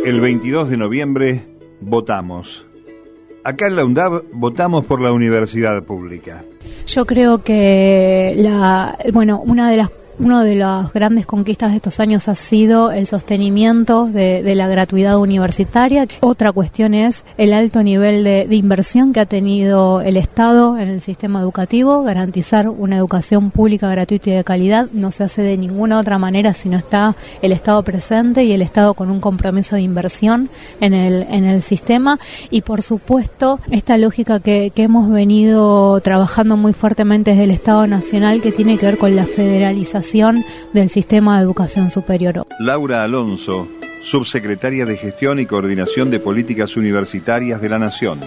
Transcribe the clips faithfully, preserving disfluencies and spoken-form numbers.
El veintidós de noviembre votamos. Acá en la UNDAB votamos por la universidad pública. Yo creo que la, bueno, una de las Una de las grandes conquistas de estos años ha sido el sostenimiento de, de la gratuidad universitaria. Otra cuestión es el alto nivel de, de inversión que ha tenido el Estado en el sistema educativo. Garantizar una educación pública, gratuita y de calidad no se hace de ninguna otra manera si no está el Estado presente y el Estado con un compromiso de inversión en el, en el sistema. Y por supuesto, esta lógica que, que hemos venido trabajando muy fuertemente desde el Estado Nacional, que tiene que ver con la federalización del sistema de educación superior. Laura Alonso, subsecretaria de Gestión y Coordinación de Políticas Universitarias de la Nación.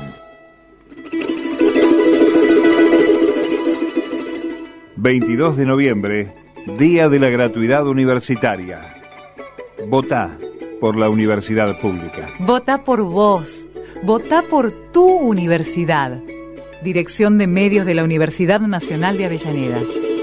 veintidós de noviembre, Día de la Gratuidad Universitaria. Votá por la universidad pública. Votá por vos. Votá por tu universidad. Dirección de Medios de la Universidad Nacional de Avellaneda.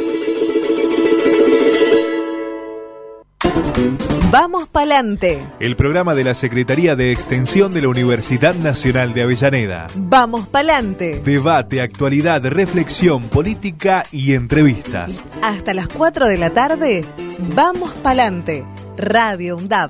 Vamos Pa'lante. El programa de la Secretaría de Extensión de la Universidad Nacional de Avellaneda. Vamos Pa'lante. Debate, actualidad, reflexión, política y entrevistas. Hasta las cuatro de la tarde, Vamos Pa'lante. Radio UNDAB.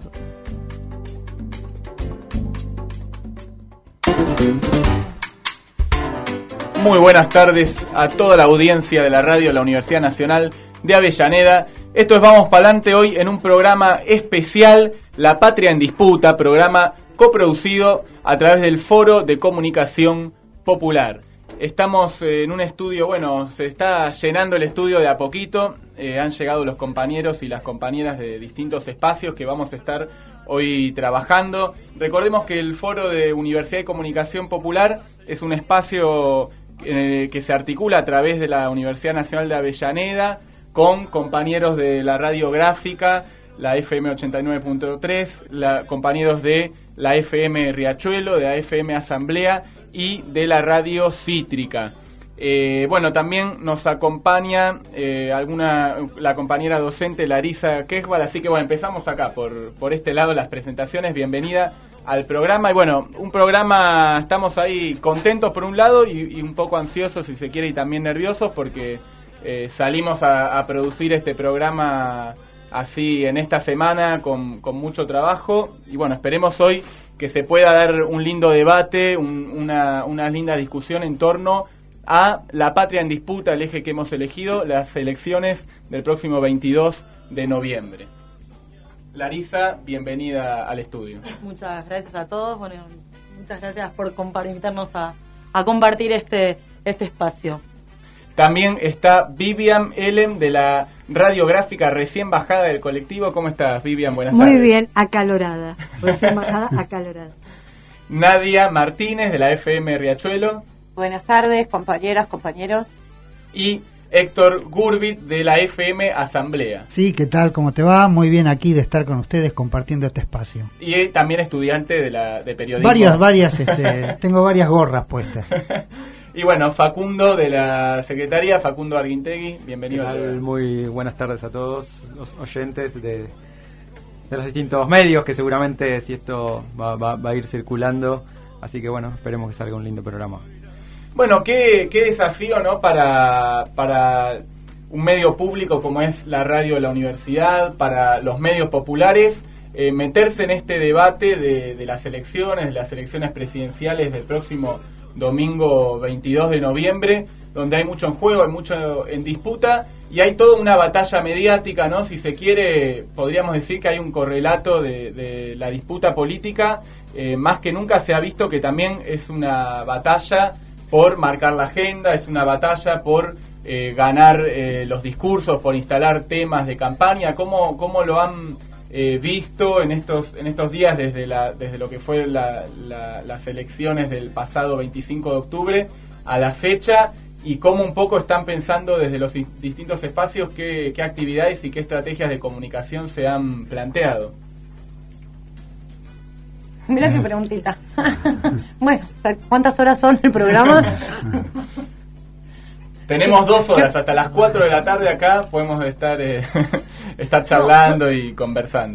Muy buenas tardes a toda la audiencia de la radio de la Universidad Nacional de Avellaneda. Esto es Vamos Pa'lante, hoy en un programa especial, La Patria en Disputa, programa coproducido a través del Foro de Comunicación Popular. Estamos en un estudio, bueno, se está llenando el estudio de a poquito, eh, han llegado los compañeros y las compañeras de distintos espacios que vamos a estar hoy trabajando. Recordemos que el Foro de Universidad y Comunicación Popular es un espacio eh, que se articula a través de la Universidad Nacional de Avellaneda, con compañeros de la radiográfica, la F M ochenta y nueve punto tres, la, compañeros de la F M Riachuelo, de la F M Asamblea y de la radio Cítrica. Eh, bueno, también nos acompaña eh, alguna la compañera docente Larisa Quejbal, así que bueno, empezamos acá por, por este lado las presentaciones. Bienvenida al programa. Y bueno, un programa, estamos ahí contentos por un lado y, y un poco ansiosos, si se quiere, y también nerviosos porque Eh, salimos a, a producir este programa así en esta semana con, con mucho trabajo y bueno, esperemos hoy que se pueda dar un lindo debate, un, una, una linda discusión en torno a la patria en disputa, el eje que hemos elegido, las elecciones del próximo veintidós de noviembre. Larisa, bienvenida al estudio. Muchas gracias a todos, bueno, muchas gracias por invitarnos a, a compartir este, este espacio. También está Vivian Elem de la radiográfica recién bajada del colectivo. ¿Cómo estás, Vivian? Buenas Muy tardes. Muy bien, acalorada. Recién bajada, acalorada. Nadia Martínez de la F M Riachuelo. Buenas tardes, compañeras, compañeros. Y Héctor Gurbit de la F M Asamblea. Sí, ¿qué tal? ¿Cómo te va? Muy bien aquí de estar con ustedes compartiendo este espacio. Y eh, también estudiante de la de periodismo. Varias, varias, este, tengo varias gorras puestas. Y bueno, Facundo de la Secretaría, Facundo Arguintegui, bienvenido. Muy buenas tardes a todos los oyentes de, de los distintos medios, que seguramente si esto va, va, va a ir circulando, así que bueno, esperemos que salga un lindo programa. Bueno, qué, qué desafío, ¿no? Para, para un medio público como es la radio de la universidad, para los medios populares, eh, meterse en este debate de, de las elecciones, de las elecciones presidenciales del próximo domingo veintidós de noviembre, donde hay mucho en juego, hay mucho en disputa y hay toda una batalla mediática, ¿no? Si se quiere, podríamos decir que hay un correlato de, de la disputa política, eh, más que nunca se ha visto que también es una batalla por marcar la agenda, es una batalla por eh, ganar eh, los discursos, por instalar temas de campaña. ¿Cómo, cómo lo han eh, visto en estos en estos días desde la desde lo que fue la, la, las elecciones del pasado veinticinco de octubre a la fecha? Y cómo un poco están pensando desde los distintos espacios qué, qué actividades y qué estrategias de comunicación se han planteado. Mira qué preguntita. Bueno, ¿cuántas horas son el programa? Tenemos dos horas, hasta las cuatro de la tarde acá podemos estar eh, estar charlando y conversando.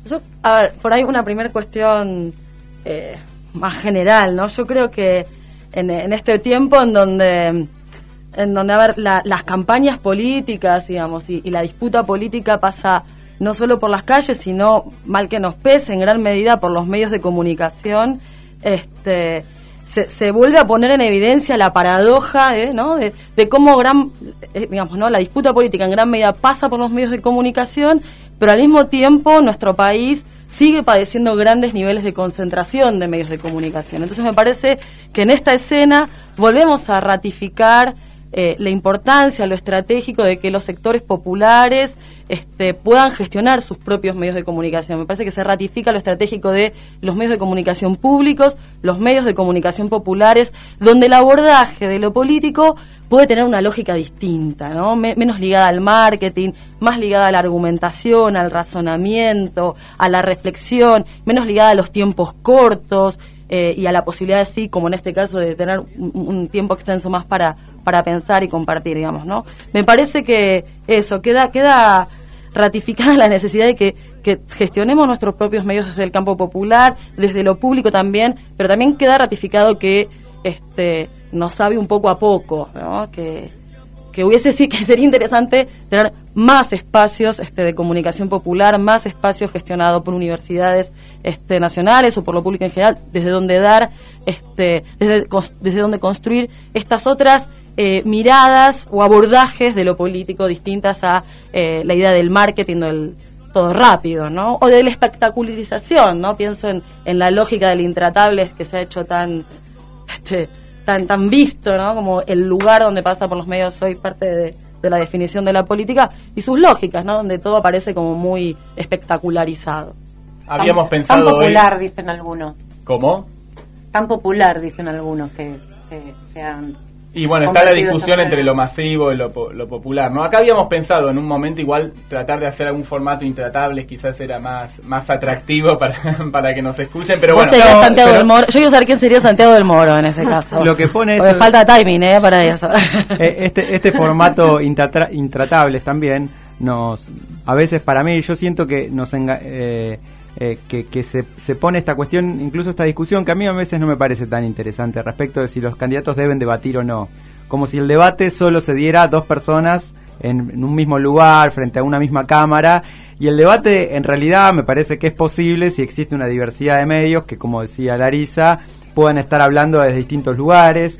Yo, a ver, por ahí una primera cuestión eh, más general, ¿no? Yo creo que en, en este tiempo en donde, en donde a ver, la, las campañas políticas, digamos, y, y la disputa política pasa no solo por las calles, sino, mal que nos pese, en gran medida por los medios de comunicación, este... Se, se vuelve a poner en evidencia la paradoja eh, ¿no? de, de cómo gran, eh, digamos, ¿no? la disputa política en gran medida pasa por los medios de comunicación, pero al mismo tiempo nuestro país sigue padeciendo grandes niveles de concentración de medios de comunicación. Entonces me parece que en esta escena volvemos a ratificar eh, la importancia, lo estratégico de que los sectores populares este, puedan gestionar sus propios medios de comunicación. Me parece que se ratifica lo estratégico de los medios de comunicación públicos, los medios de comunicación populares, donde el abordaje de lo político puede tener una lógica distinta, ¿no? Me- menos ligada al marketing, más ligada a la argumentación, al razonamiento, a la reflexión, menos ligada a los tiempos cortos, Eh, y a la posibilidad, sí, como en este caso, de tener un, un tiempo extenso más para, para pensar y compartir, digamos, ¿no? Me parece que eso, queda, queda ratificada la necesidad de que, que gestionemos nuestros propios medios desde el campo popular, desde lo público también, pero también queda ratificado que este nos sabe un poco a poco, ¿no? Que, que hubiese sí que sería interesante tener más espacios este, de comunicación popular, más espacios gestionados por universidades este, nacionales o por lo público en general, desde donde dar, este, desde, desde donde construir estas otras eh, miradas o abordajes de lo político distintas a eh, la idea del marketing, del todo rápido, ¿no? O de la espectacularización, ¿no? Pienso en, en la lógica del intratable que se ha hecho tan... este tan tan visto, ¿no? Como el lugar donde pasa por los medios hoy parte de, de la definición de la política y sus lógicas, ¿no? Donde todo aparece como muy espectacularizado. Habíamos tan, pensado tan popular, hoy... dicen algunos. ¿Cómo? Tan popular, dicen algunos, que se, se han... Y bueno, está la discusión entre lo masivo y lo, po- lo popular, ¿no? Acá habíamos pensado en un momento igual tratar de hacer algún formato Intratables, quizás era más más atractivo para, para que nos escuchen, pero Vos bueno. serías No, Santiago pero- del Moro. Yo quiero saber quién sería Santiago del Moro en ese caso. Lo que pone Porque esto- falta timing, ¿eh? Para eso. Eh, este este formato intratra- intratables también nos, a veces para mí yo siento que nos enga- eh, eh, que, que se, se pone esta cuestión, incluso esta discusión que a mí a veces no me parece tan interesante respecto de si los candidatos deben debatir o no, como si el debate solo se diera a dos personas en, en un mismo lugar frente a una misma cámara, y el debate en realidad me parece que es posible si existe una diversidad de medios que, como decía Larisa, puedan estar hablando desde distintos lugares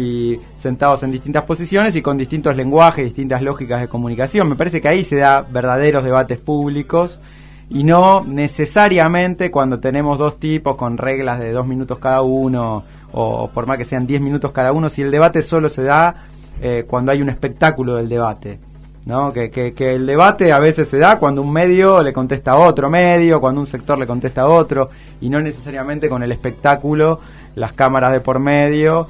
y sentados en distintas posiciones y con distintos lenguajes, distintas lógicas de comunicación. Me parece que ahí se da verdaderos debates públicos y no necesariamente cuando tenemos dos tipos con reglas de dos minutos cada uno o por más que sean diez minutos cada uno, si el debate solo se da eh, cuando hay un espectáculo del debate, ¿no? Que, que, que el debate a veces se da cuando un medio le contesta a otro medio, cuando un sector le contesta a otro, y no necesariamente con el espectáculo, las cámaras de por medio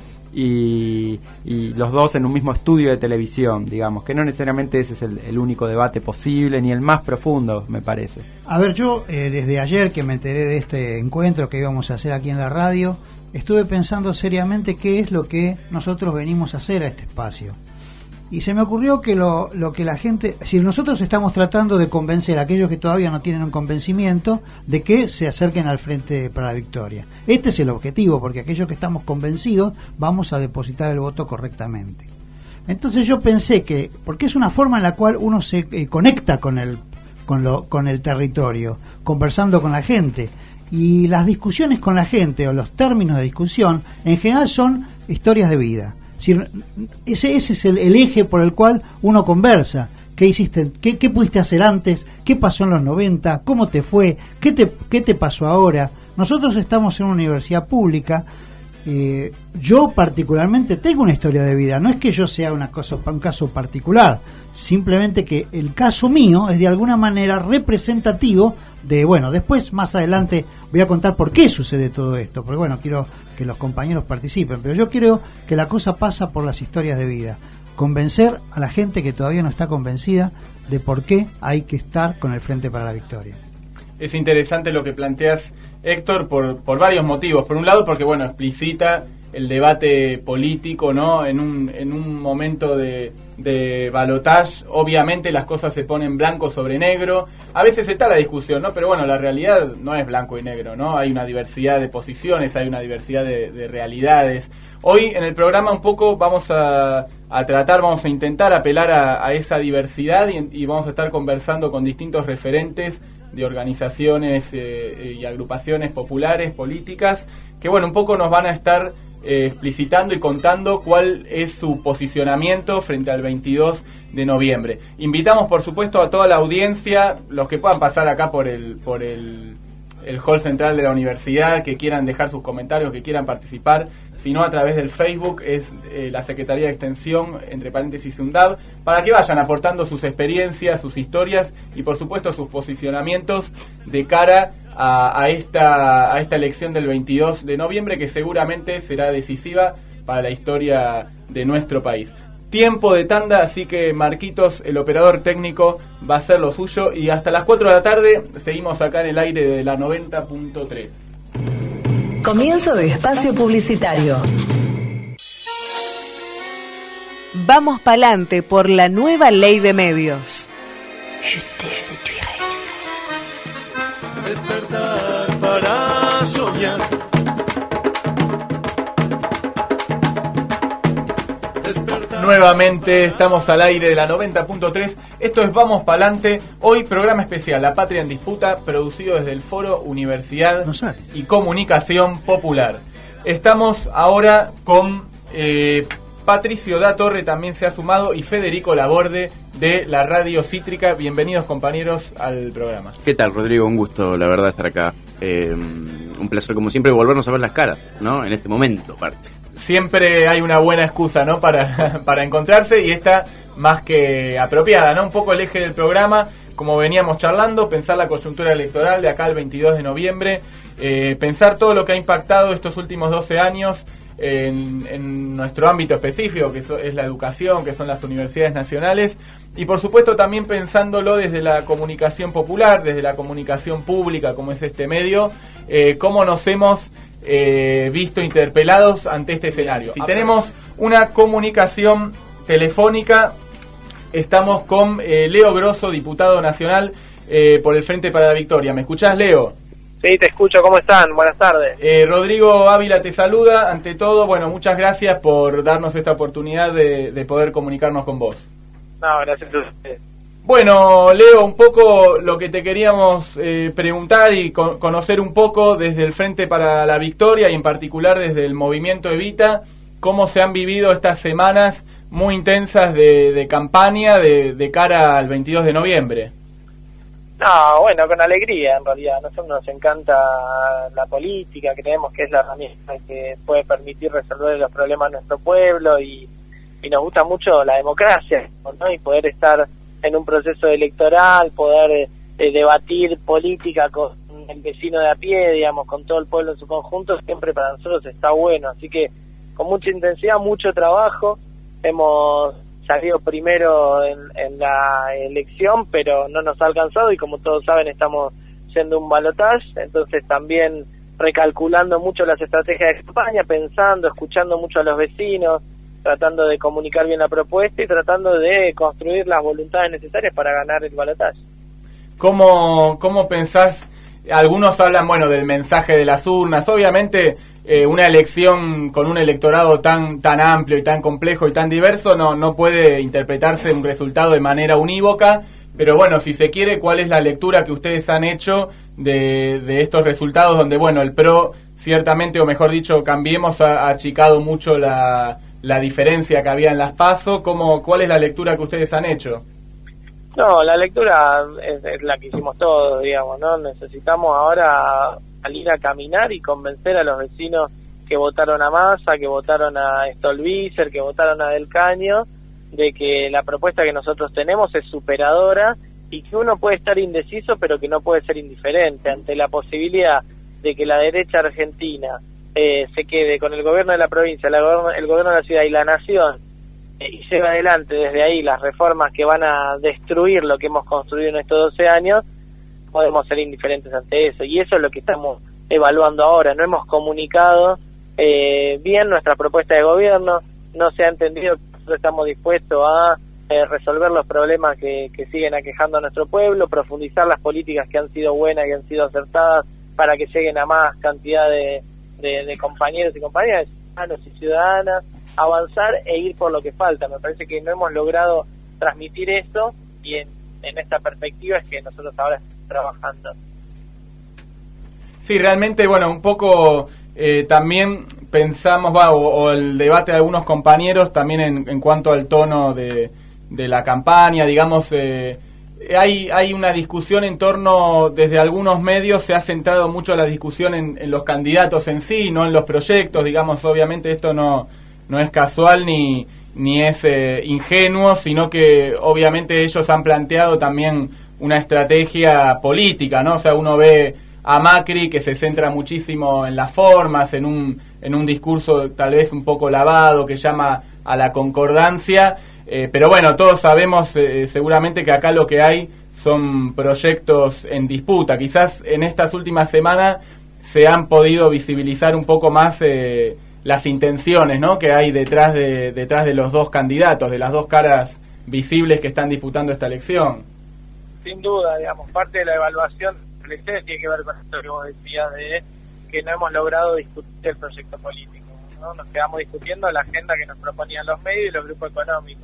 y, y los dos en un mismo estudio de televisión, digamos, que no necesariamente ese es el, el único debate posible ni el más profundo, me parece. A ver, yo eh, desde ayer que me enteré de este encuentro que íbamos a hacer aquí en la radio, estuve pensando seriamente qué es lo que nosotros venimos a hacer a este espacio. Y se me ocurrió que lo, lo que la gente, si nosotros estamos tratando de convencer a aquellos que todavía no tienen un convencimiento de que se acerquen al Frente para la Victoria. Este es el objetivo, porque aquellos que estamos convencidos vamos a depositar el voto correctamente. Entonces yo pensé que, porque es una forma en la cual uno se eh, conecta con el, con, lo, con el territorio, conversando con la gente, y las discusiones con la gente o los términos de discusión en general son historias de vida. Ese, ese es el, el eje por el cual uno conversa. ¿Qué hiciste? ¿Qué, qué pudiste hacer antes? ¿Qué pasó en los noventa? ¿Cómo te fue? ¿Qué te, qué te pasó ahora? Nosotros estamos en una universidad pública. Eh, yo particularmente tengo una historia de vida. No es que yo sea una cosa, un caso particular. Simplemente que el caso mío es de alguna manera representativo de, bueno, después más adelante voy a contar por qué sucede todo esto. Porque bueno, quiero que los compañeros participen, pero yo creo que la cosa pasa por las historias de vida, convencer a la gente que todavía no está convencida de por qué hay que estar con el Frente para la Victoria. Es interesante lo que planteas, Héctor, por, por varios motivos. Por un lado, porque bueno, explicita el debate político, ¿no? En un, en un momento de, de balotaje, obviamente las cosas se ponen blanco sobre negro. A veces está la discusión, ¿no? Pero bueno, la realidad no es blanco y negro, ¿no? Hay una diversidad de posiciones, hay una diversidad de, de realidades. Hoy en el programa un poco vamos a, a tratar, vamos a intentar apelar a, a esa diversidad y, y vamos a estar conversando con distintos referentes de organizaciones eh, y agrupaciones populares, políticas, que bueno, un poco nos van a estar eh, explicitando y contando cuál es su posicionamiento frente al veintidós de noviembre. Invitamos por supuesto a toda la audiencia, los que puedan pasar acá por el, por el, el hall central de la universidad, que quieran dejar sus comentarios, que quieran participar, sino a través del Facebook, es eh, la Secretaría de Extensión, entre paréntesis UNDAB, para que vayan aportando sus experiencias, sus historias y por supuesto sus posicionamientos de cara a, a, esta, a esta elección del veintidós de noviembre, que seguramente será decisiva para la historia de nuestro país. Tiempo de tanda, así que Marquitos, el operador técnico, va a hacer lo suyo y hasta las cuatro de la tarde seguimos acá en el aire de la noventa punto tres. Comienzo de espacio publicitario. Vamos pa'lante por la nueva ley de medios. Despertar para soñar. Nuevamente estamos al aire de la noventa punto tres. Esto es Vamos Pa'lante. Hoy programa especial La Patria en Disputa, producido desde el Foro Universidad y Comunicación Popular. Estamos ahora con eh, Patricio Da Torre, también se ha sumado, y Federico Laborde de la Radio Cítrica. Bienvenidos, compañeros, al programa. ¿Qué tal, Rodrigo? Un gusto, la verdad, estar acá. Eh, un placer, como siempre, volvernos a ver las caras, ¿no? En este momento, aparte. Siempre hay una buena excusa, ¿no? Para, para encontrarse, y esta más que apropiada, ¿no? Un poco el eje del programa, como veníamos charlando, pensar la coyuntura electoral de acá al veintidós de noviembre, eh, pensar todo lo que ha impactado estos últimos doce años en, en nuestro ámbito específico, que es la educación, que son las universidades nacionales, y por supuesto también pensándolo desde la comunicación popular, desde la comunicación pública, como es este medio, eh, cómo nos hemos Eh, visto interpelados ante este escenario. Si tenemos una comunicación telefónica, estamos con eh, Leo Grosso, diputado nacional eh, por el Frente para la Victoria. ¿Me escuchás, Leo? Sí, te escucho. ¿Cómo están? Buenas tardes. Eh, Rodrigo Ávila te saluda. Ante todo, bueno, muchas gracias por darnos esta oportunidad de, de poder comunicarnos con vos. No, gracias a ustedes. Bueno, Leo, un poco lo que te queríamos eh, preguntar y con, conocer un poco desde el Frente para la Victoria y en particular desde el Movimiento Evita, cómo se han vivido estas semanas muy intensas de, de campaña de, de cara al veintidós de noviembre. No, bueno, con alegría en realidad. A nosotros nos encanta la política, creemos que es la herramienta que puede permitir resolver los problemas de nuestro pueblo y, y nos gusta mucho la democracia, ¿no? Y poder estar en un proceso electoral, poder eh, debatir política con el vecino de a pie, digamos, con todo el pueblo en su conjunto, siempre para nosotros está bueno. Así que con mucha intensidad, mucho trabajo, hemos salido primero en, en la elección, pero no nos ha alcanzado y como todos saben estamos siendo un balotaje, entonces también recalculando mucho las estrategias de campaña, pensando, escuchando mucho a los vecinos, tratando de comunicar bien la propuesta y tratando de construir las voluntades necesarias para ganar el balotaje. ¿Cómo, cómo pensás? Algunos hablan, bueno, del mensaje de las urnas. Obviamente, eh, una elección con un electorado tan tan amplio y tan complejo y tan diverso no, no puede interpretarse un resultado de manera unívoca. Pero bueno, si se quiere, ¿cuál es la lectura que ustedes han hecho de, de estos resultados donde, bueno, el PRO ciertamente, o mejor dicho, Cambiemos ha, ha achicado mucho la... la diferencia que había en las PASO? ¿Cómo, ¿Cuál es la lectura que ustedes han hecho? No, la lectura es, es la que hicimos todos, digamos, ¿no? Necesitamos ahora salir a caminar y convencer a los vecinos que votaron a Massa, que votaron a Stolbizer, que votaron a Del Caño, de que la propuesta que nosotros tenemos es superadora y que uno puede estar indeciso, pero que no puede ser indiferente ante la posibilidad de que la derecha argentina Eh, se quede con el gobierno de la provincia, la go- el gobierno de la ciudad y la nación eh, y lleve adelante desde ahí las reformas que van a destruir lo que hemos construido en estos doce años, podemos ser indiferentes ante eso y eso es lo que estamos evaluando ahora. No hemos comunicado eh, bien nuestra propuesta de gobierno, no se ha entendido que nosotros estamos dispuestos a eh, resolver los problemas que, que siguen aquejando a nuestro pueblo, profundizar las políticas que han sido buenas y han sido acertadas para que lleguen a más cantidad de, de, de compañeros y compañeras, ciudadanos y ciudadanas, avanzar e ir por lo que falta. Me parece que no hemos logrado transmitir eso y en, en esta perspectiva es que nosotros ahora estamos trabajando. Sí, realmente, bueno, un poco eh, también pensamos, va, o, o el debate de algunos compañeros también en, en cuanto al tono de, de la campaña, digamos, eh, hay, hay una discusión en torno, desde algunos medios se ha centrado mucho la discusión en, en los candidatos en sí, no en los proyectos, digamos, obviamente esto no, no es casual ni, ni es eh, ingenuo, sino que obviamente ellos han planteado también una estrategia política, ¿no? O sea, uno ve a Macri que se centra muchísimo en las formas, en un en un discurso tal vez un poco lavado que llama a la concordancia, eh, pero bueno, todos sabemos eh, seguramente que acá lo que hay son proyectos en disputa. Quizás en estas últimas semanas se han podido visibilizar un poco más eh, las intenciones, ¿no?, que hay detrás de detrás de los dos candidatos, de las dos caras visibles que están disputando esta elección. Sin duda, digamos, parte de la evaluación tiene que ver con esto que vos decías de que no hemos logrado discutir el proyecto político, ¿no? Nos quedamos discutiendo la agenda que nos proponían los medios y los grupos económicos.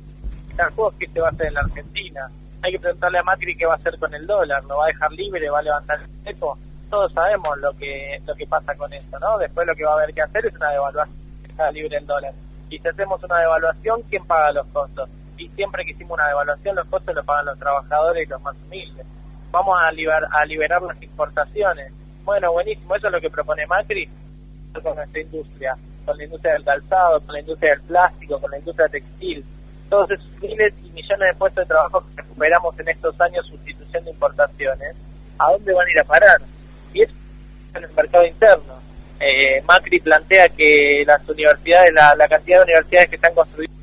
¿Qué se va a hacer en la Argentina? Hay que preguntarle a Macri qué va a hacer con el dólar, lo va a dejar libre, va a levantar el cepo. Todos sabemos lo que lo que pasa con eso, ¿no? Después lo que va a haber que hacer es una devaluación, que está libre el dólar. Y si hacemos una devaluación, ¿quién paga los costos? Y siempre que hicimos una devaluación, los costos los pagan los trabajadores y los más humildes. Vamos a, liber, a liberar las exportaciones. Bueno, buenísimo, eso es lo que propone Macri con nuestra industria, con la industria del calzado, con la industria del plástico, con la industria textil. Todos esos miles y millones de puestos de trabajo que recuperamos en estos años sustitución de importaciones, ¿a dónde van a ir a parar? Y eso en el mercado interno. Eh, Macri plantea que las universidades, la, la cantidad de universidades que están construidas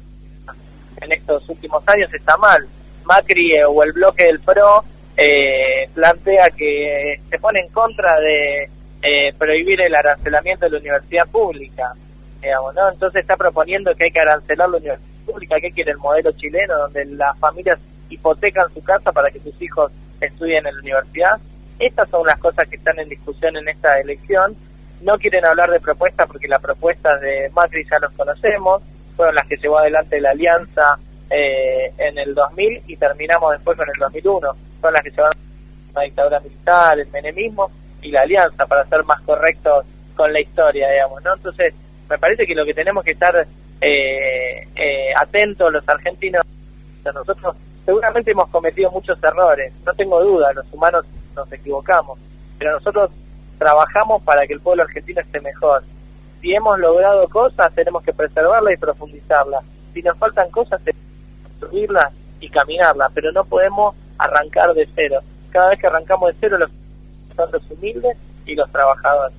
en estos últimos años está mal. Macri eh, o el bloque del PRO Eh, plantea que se pone en contra de eh, prohibir el arancelamiento de la universidad pública, digamos, ¿no? Entonces está proponiendo que hay que arancelar la universidad pública. ¿Qué quiere el modelo chileno, donde las familias hipotecan su casa para que sus hijos estudien en la universidad? Estas son las cosas que están en discusión en esta elección. No quieren hablar de propuestas porque las propuestas de Macri ya los conocemos, fueron las que llevó adelante la Alianza eh, en el dos mil y terminamos después con el dos mil uno. Son las que llevaron la dictadura militar, el menemismo y la Alianza, para ser más correctos con la historia, digamos, ¿no? Entonces, me parece que lo que tenemos que estar eh, eh, atentos los argentinos, nosotros seguramente hemos cometido muchos errores, no tengo duda, los humanos nos equivocamos, pero nosotros trabajamos para que el pueblo argentino esté mejor. Si hemos logrado cosas, tenemos que preservarlas y profundizarlas. Si nos faltan cosas, tenemos que construirlas y caminarlas, pero no podemos arrancar de cero. Cada vez que arrancamos de cero, los son los humildes y los trabajadores.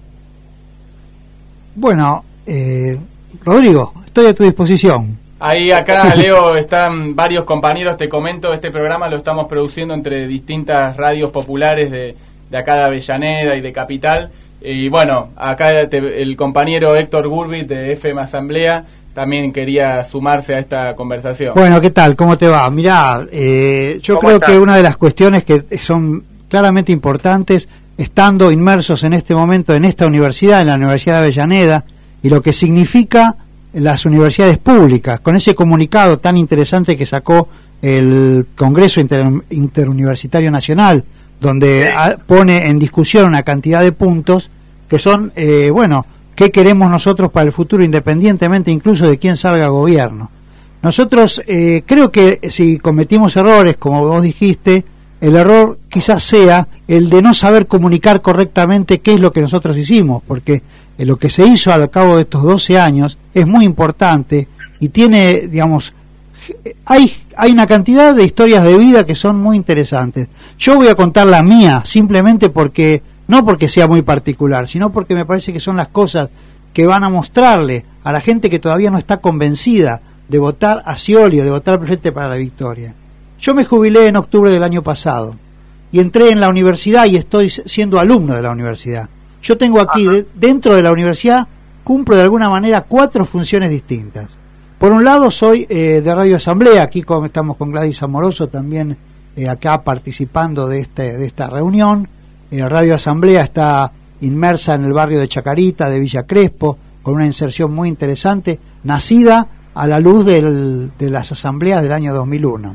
Bueno, eh, Rodrigo, estoy a tu disposición. Ahí acá, Leo, están varios compañeros, te comento, este programa lo estamos produciendo entre distintas radios populares de, de acá de Avellaneda y de Capital, y bueno, acá te, el compañero Héctor Gurbit de F M Asamblea también quería sumarse a esta conversación. Bueno, ¿qué tal? ¿Cómo te va? Mirá, eh, yo creo está? que una de las cuestiones que son claramente importantes, estando inmersos en este momento en esta universidad, en la Universidad de Avellaneda, y lo que significa las universidades públicas, con ese comunicado tan interesante que sacó el Congreso Inter, Interuniversitario Nacional, donde sí. a, pone en discusión una cantidad de puntos que son, eh, bueno, ¿qué queremos nosotros para el futuro, independientemente incluso de quién salga gobierno? Nosotros eh, creo que si cometimos errores, como vos dijiste, el error quizás sea el de no saber comunicar correctamente qué es lo que nosotros hicimos, porque eh, lo que se hizo al cabo de estos doce años es muy importante y tiene, digamos, hay, hay una cantidad de historias de vida que son muy interesantes. Yo voy a contar la mía, simplemente porque, no porque sea muy particular, sino porque me parece que son las cosas que van a mostrarle a la gente que todavía no está convencida de votar a Scioli o de votar al Frente para la Victoria. Yo me jubilé en octubre del año pasado y entré en la universidad y estoy siendo alumno de la universidad. Yo tengo aquí, de, dentro de la universidad, cumplo de alguna manera cuatro funciones distintas. Por un lado soy eh, de Radio Asamblea, aquí con, estamos con Gladys Amoroso también eh, acá participando de, este, de esta reunión. Eh, Radio Asamblea está inmersa en el barrio de Chacarita, de Villa Crespo, con una inserción muy interesante, nacida a la luz del, de las asambleas del año dos mil uno.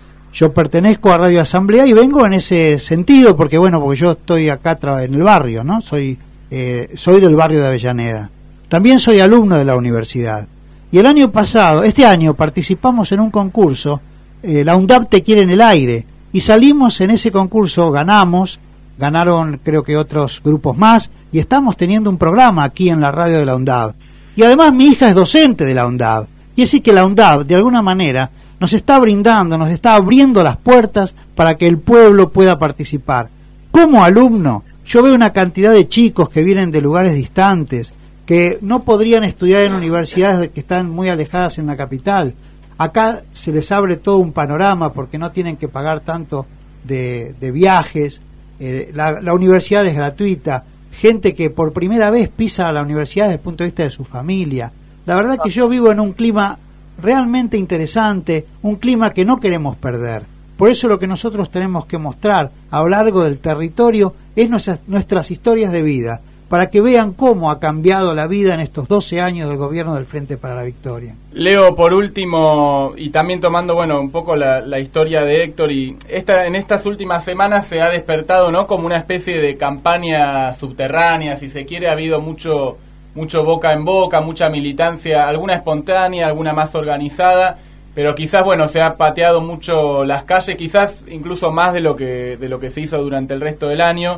Yo pertenezco a Radio Asamblea y vengo en ese sentido, porque bueno, porque yo estoy acá en el barrio, ¿no? Soy, eh, soy del barrio de Avellaneda. También soy alumno de la universidad. Y el año pasado, este año, participamos en un concurso, eh, la UNDAB Te Quiere en el Aire, y salimos en ese concurso, ganamos, ganaron creo que otros grupos más, y estamos teniendo un programa aquí en la radio de la UNDAB. Y además mi hija es docente de la UNDAB, y así que la UNDAB, de alguna manera, nos está brindando, nos está abriendo las puertas para que el pueblo pueda participar. Como alumno, yo veo una cantidad de chicos que vienen de lugares distantes, que no podrían estudiar en universidades que están muy alejadas en la capital. Acá se les abre todo un panorama porque no tienen que pagar tanto de, de viajes, eh, la, la universidad es gratuita, gente que por primera vez pisa a la universidad desde el punto de vista de su familia. La verdad que yo vivo en un clima realmente interesante, un clima que no queremos perder. Por eso lo que nosotros tenemos que mostrar a lo largo del territorio es nuestras, nuestras historias de vida, para que vean cómo ha cambiado la vida en estos doce años del gobierno del Frente para la Victoria. Leo, por último, y también tomando bueno un poco la, la historia de Héctor, y esta en estas últimas semanas se ha despertado, ¿no?, como una especie de campaña subterránea, si se quiere. Ha habido mucho, mucho boca en boca, mucha militancia, alguna espontánea, alguna más organizada, pero quizás, bueno, se ha pateado mucho las calles, quizás incluso más de lo que, de lo que se hizo durante el resto del año.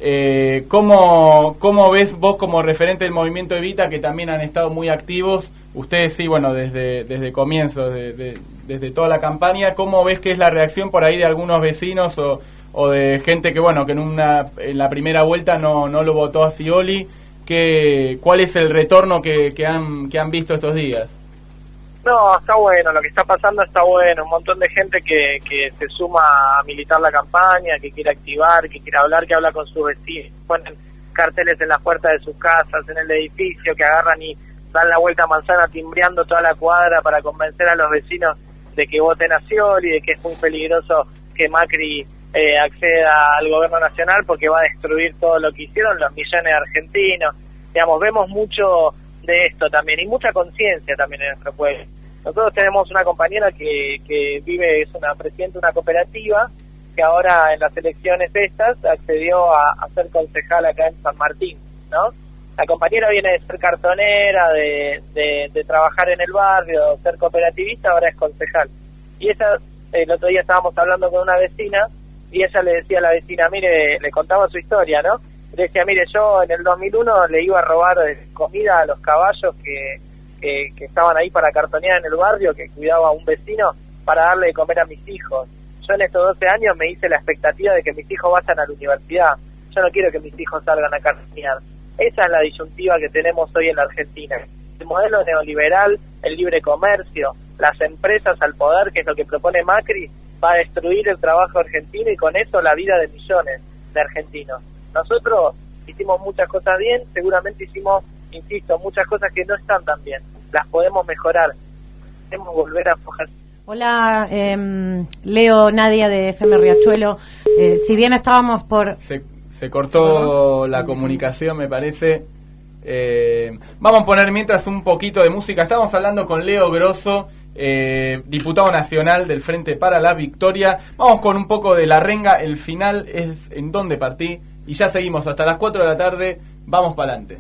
Eh, ¿cómo, ¿Cómo ves vos como referente del movimiento Evita, que también han estado muy activos? Ustedes sí, bueno, desde desde comienzo, de, de, desde toda la campaña, ¿cómo ves que es la reacción por ahí de algunos vecinos o, o de gente que, bueno, que en una en la primera vuelta no, no lo votó a Scioli? ¿Qué, ¿Cuál es el retorno que, que, han, que han visto estos días? No, está bueno, lo que está pasando está bueno, un montón de gente que, que se suma a militar la campaña, que quiere activar, que quiere hablar, que habla con sus vecinos, ponen carteles en las puertas de sus casas, en el edificio, que agarran y dan la vuelta a manzana timbreando toda la cuadra para convencer a los vecinos de que voten a Scioli, de que es muy peligroso que Macri eh, acceda al gobierno nacional porque va a destruir todo lo que hicieron los millones de argentinos. Digamos, vemos mucho de esto también, y mucha conciencia también en nuestro pueblo. Nosotros tenemos una compañera que, que vive, es una presidenta de una cooperativa, que ahora en las elecciones estas accedió a, a ser concejal acá en San Martín, ¿no? La compañera viene de ser cartonera, de, de, de trabajar en el barrio, ser cooperativista, ahora es concejal. Y ella, el otro día estábamos hablando con una vecina, y ella le decía a la vecina, mire, le contaba su historia, ¿no? Le decía, mire, yo en el dos mil uno le iba a robar comida a los caballos que, que, que estaban ahí para cartonear en el barrio, que cuidaba a un vecino para darle de comer a mis hijos. Yo en estos doce años me hice la expectativa de que mis hijos vayan a la universidad. Yo no quiero que mis hijos salgan a cartonear. Esa es la disyuntiva que tenemos hoy en la Argentina. El modelo neoliberal, el libre comercio, las empresas al poder, que es lo que propone Macri, va a destruir el trabajo argentino y con eso la vida de millones de argentinos. Nosotros hicimos muchas cosas bien, seguramente hicimos, insisto, muchas cosas que no están tan bien. Las podemos mejorar, podemos volver a aflojar. Hola, eh, Leo, Nadia de F M Riachuelo. Eh, si bien estábamos por... Se, se cortó la comunicación, me parece. Eh, vamos a poner mientras un poquito de música. Estamos hablando con Leo Grosso, eh, diputado nacional del Frente para la Victoria. Vamos con un poco de la renga. El final es En Dónde Partí. Y ya seguimos hasta las cuatro de la tarde. Vamos para adelante.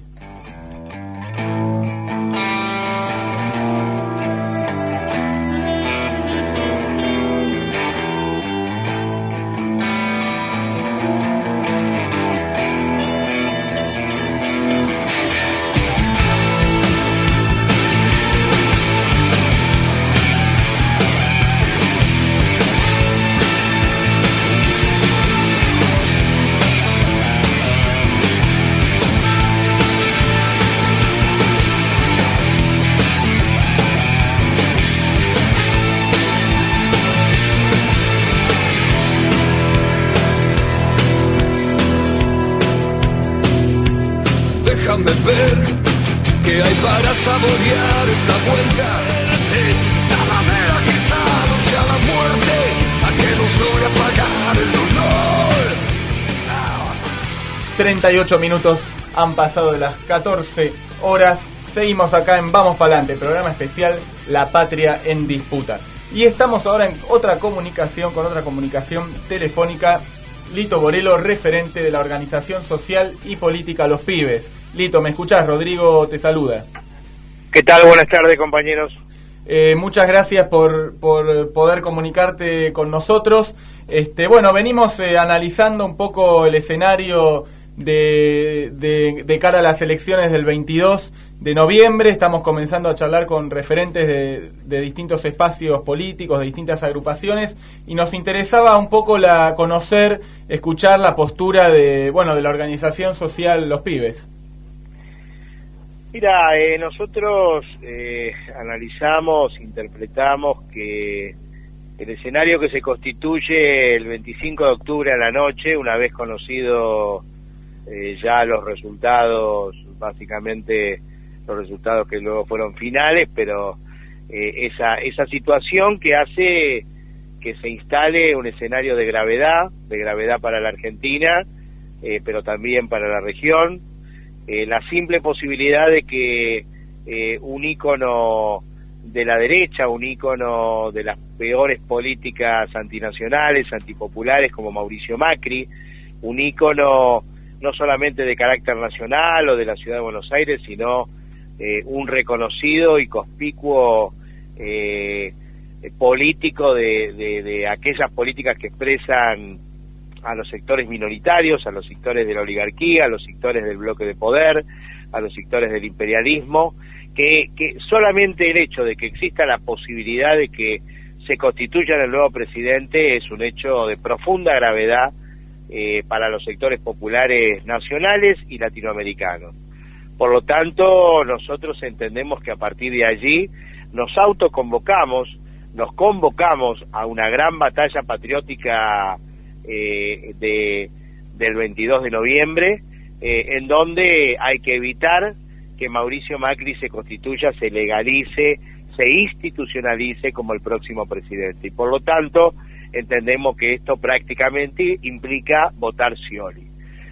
Déjame ver qué hay para saborear esta vuelta. esta madera quizá no sea la muerte la que nos logre apagar el dolor. treinta y ocho minutos han pasado de las catorce horas. Seguimos acá en Vamos Pa'lante, programa especial La Patria en Disputa. Y estamos ahora en otra comunicación, con otra comunicación telefónica. Lito Borelo, referente de la organización social y política Los Pibes. Lito, ¿me escuchás? Rodrigo te saluda. ¿Qué tal? Buenas tardes, compañeros. Eh, muchas gracias por, por poder comunicarte con nosotros. Este, bueno, venimos eh, analizando un poco el escenario de, de, de cara a las elecciones del veintidós de noviembre. Estamos comenzando a charlar con referentes de, de distintos espacios políticos, de distintas agrupaciones, y nos interesaba un poco la conocer, escuchar la postura de, bueno, de la organización social Los Pibes. Mira, eh, nosotros eh, analizamos, interpretamos que el escenario que se constituye el veinticinco de octubre a la noche, una vez conocido eh, ya los resultados, básicamente los resultados que luego fueron finales, pero eh, esa esa situación que hace que se instale un escenario de gravedad, de gravedad para la Argentina, eh, pero también para la región. Eh, la simple posibilidad de que eh, un ícono de la derecha, un ícono de las peores políticas antinacionales, antipopulares como Mauricio Macri, un ícono no solamente de carácter nacional o de la ciudad de Buenos Aires, sino eh, un reconocido y conspicuo eh, político de, de, de aquellas políticas que expresan a los sectores minoritarios, a los sectores de la oligarquía, a los sectores del bloque de poder, a los sectores del imperialismo, que, que solamente el hecho de que exista la posibilidad de que se constituya el nuevo presidente es un hecho de profunda gravedad eh, para los sectores populares nacionales y latinoamericanos. Por lo tanto, nosotros entendemos que a partir de allí nos autoconvocamos, nos convocamos a una gran batalla patriótica Eh, de, del veintidós de noviembre, eh, en donde hay que evitar que Mauricio Macri se constituya, se legalice, se institucionalice como el próximo presidente. Y por lo tanto, entendemos que esto prácticamente implica votar Scioli.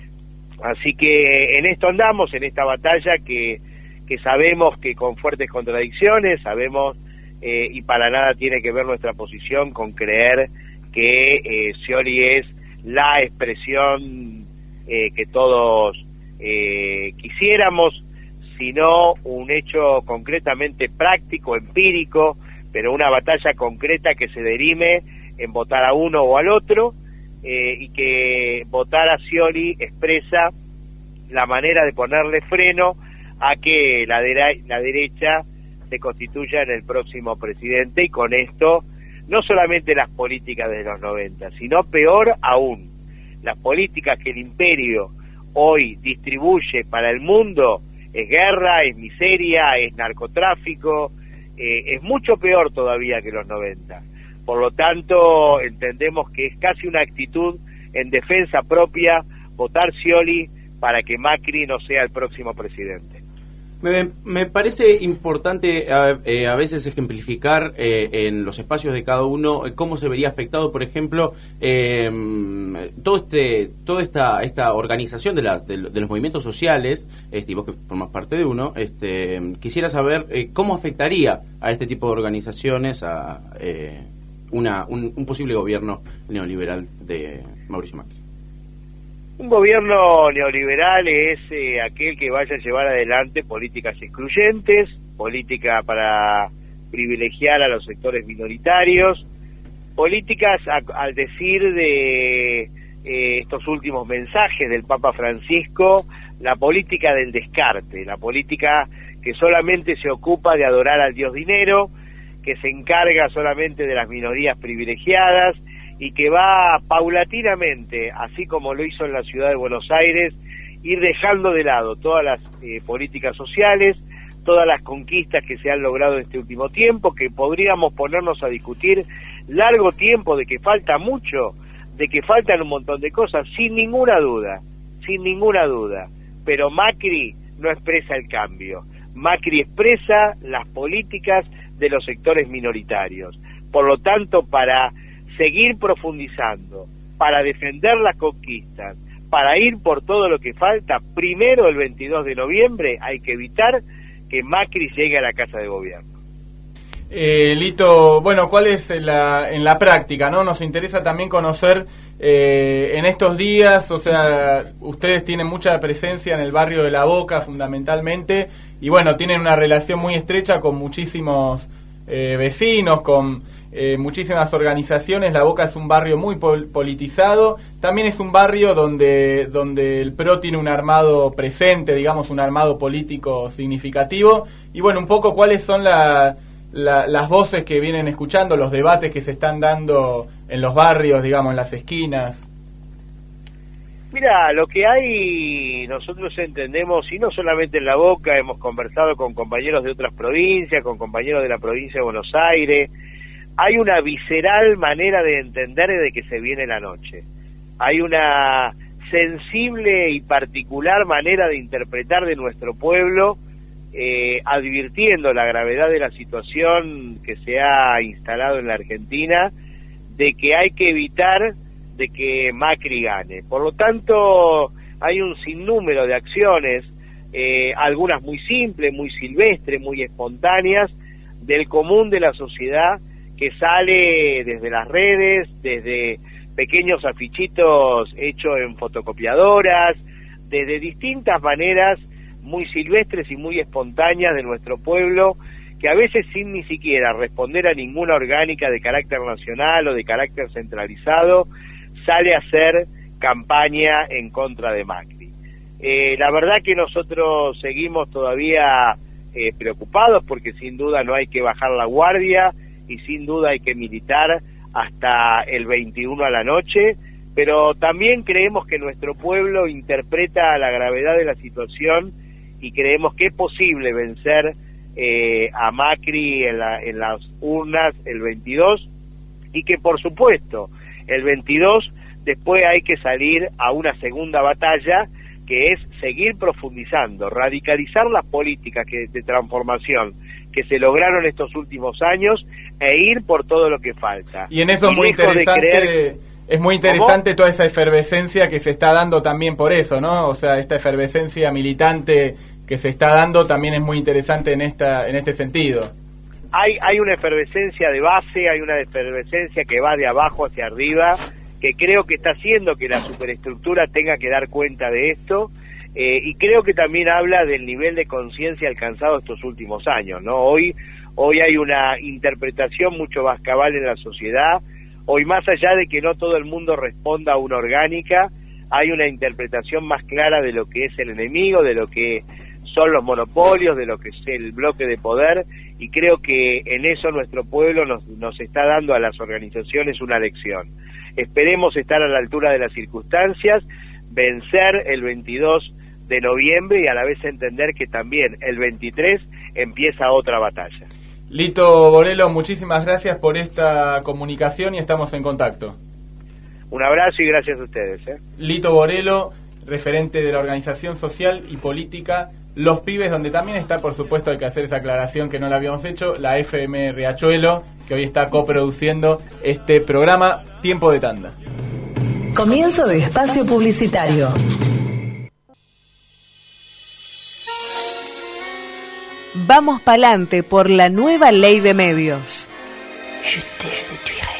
Así que en esto andamos, en esta batalla que, que sabemos que con fuertes contradicciones, sabemos, eh, y para nada tiene que ver nuestra posición con creer que eh, Scioli es la expresión eh, que todos eh, quisiéramos, sino un hecho concretamente práctico, empírico, pero una batalla concreta que se derime en votar a uno o al otro, eh, y que votar a Scioli expresa la manera de ponerle freno a que la, de la derecha se constituya en el próximo presidente, y con esto no solamente las políticas de los noventa, sino peor aún, las políticas que el imperio hoy distribuye para el mundo, es guerra, es miseria, es narcotráfico, eh, es mucho peor todavía que los noventa. Por lo tanto, entendemos que es casi una actitud en defensa propia votar Scioli para que Macri no sea el próximo presidente. Me, me parece importante a, eh, a veces ejemplificar eh, en los espacios de cada uno eh, cómo se vería afectado, por ejemplo, eh, todo este, toda esta, esta organización de, la, de, de los movimientos sociales, este, y vos que formas parte de uno, este, quisiera saber eh, cómo afectaría a este tipo de organizaciones a eh, una, un, un posible gobierno neoliberal de Mauricio Macri. Un gobierno neoliberal es eh, aquel que vaya a llevar adelante políticas excluyentes, política para privilegiar a los sectores minoritarios, políticas a, al decir de eh, estos últimos mensajes del Papa Francisco, la política del descarte, la política que solamente se ocupa de adorar al Dios dinero, que se encarga solamente de las minorías privilegiadas, y que va paulatinamente, así como lo hizo en la ciudad de Buenos Aires, ir dejando de lado todas las eh, políticas sociales, todas las conquistas que se han logrado en este último tiempo, que podríamos ponernos a discutir largo tiempo de que falta mucho, de que faltan un montón de cosas, sin ninguna duda, sin ninguna duda. Pero Macri no expresa el cambio. Macri expresa las políticas de los sectores minoritarios. Por lo tanto, para seguir profundizando, para defender las conquistas, para ir por todo lo que falta, primero el veintidós de noviembre hay que evitar que Macri llegue a la Casa de Gobierno. Eh, Lito, bueno, ¿cuál es en la, en la práctica, no? Nos interesa también conocer eh, en estos días, o sea, ustedes tienen mucha presencia en el barrio de La Boca fundamentalmente, y bueno, tienen una relación muy estrecha con muchísimos eh, vecinos, con eh, muchísimas organizaciones. La Boca es un barrio muy pol- politizado, también es un barrio donde, donde el P R O tiene un armado presente, digamos, un armado político significativo, y bueno, un poco cuáles son la... La, las voces que vienen escuchando, los debates que se están dando en los barrios, digamos, en las esquinas. Mira, lo que hay, nosotros entendemos, y no solamente en La Boca, hemos conversado con compañeros de otras provincias, con compañeros de la provincia de Buenos Aires, hay una visceral manera de entender de que se viene la noche. Hay una sensible y particular manera de interpretar de nuestro pueblo, Eh, advirtiendo la gravedad de la situación que se ha instalado en la Argentina, de que hay que evitar de que Macri gane. Por lo tanto, hay un sinnúmero de acciones, eh, algunas muy simples, muy silvestres, muy espontáneas, del común de la sociedad, que sale desde las redes, desde pequeños afichitos hechos en fotocopiadoras, desde distintas maneras muy silvestres y muy espontáneas de nuestro pueblo, que a veces sin ni siquiera responder a ninguna orgánica de carácter nacional o de carácter centralizado, sale a hacer campaña en contra de Macri. Eh, la verdad que nosotros seguimos todavía eh, preocupados, porque sin duda no hay que bajar la guardia y sin duda hay que militar hasta el veintiuno a la noche, pero también creemos que nuestro pueblo interpreta la gravedad de la situación y creemos que es posible vencer eh, a Macri en, la, en las urnas el veintidós, y que por supuesto el veintidós después hay que salir a una segunda batalla, que es seguir profundizando, radicalizar las políticas que, de transformación que se lograron estos últimos años e ir por todo lo que falta. Y en eso es muy interesante... Creer... Es muy interesante ¿Cómo? Toda esa efervescencia que se está dando también por eso, ¿no? O sea, esta efervescencia militante que se está dando también es muy interesante en esta en este sentido. Hay hay una efervescencia de base, hay una efervescencia que va de abajo hacia arriba, que creo que está haciendo que la superestructura tenga que dar cuenta de esto, eh, y creo que también habla del nivel de conciencia alcanzado estos últimos años, ¿no? Hoy hoy hay una interpretación mucho más cabal en la sociedad. Hoy, más allá de que no todo el mundo responda a una orgánica, hay una interpretación más clara de lo que es el enemigo, de lo que son los monopolios, de lo que es el bloque de poder, y creo que en eso nuestro pueblo nos, nos está dando a las organizaciones una lección. Esperemos estar a la altura de las circunstancias, vencer el veintidós de noviembre y a la vez entender que también el veintitrés empieza otra batalla. Lito Borelo, muchísimas gracias por esta comunicación y estamos en contacto. Un abrazo y gracias a ustedes. ¿eh? Lito Borelo, referente de la organización social y política Los Pibes, donde también está, por supuesto, hay que hacer esa aclaración que no la habíamos hecho, la F M Riachuelo, que hoy está coproduciendo este programa Tiempo de Tanda. Comienzo de espacio publicitario. Vamos pa'lante por la nueva ley de medios. Je te séduirai.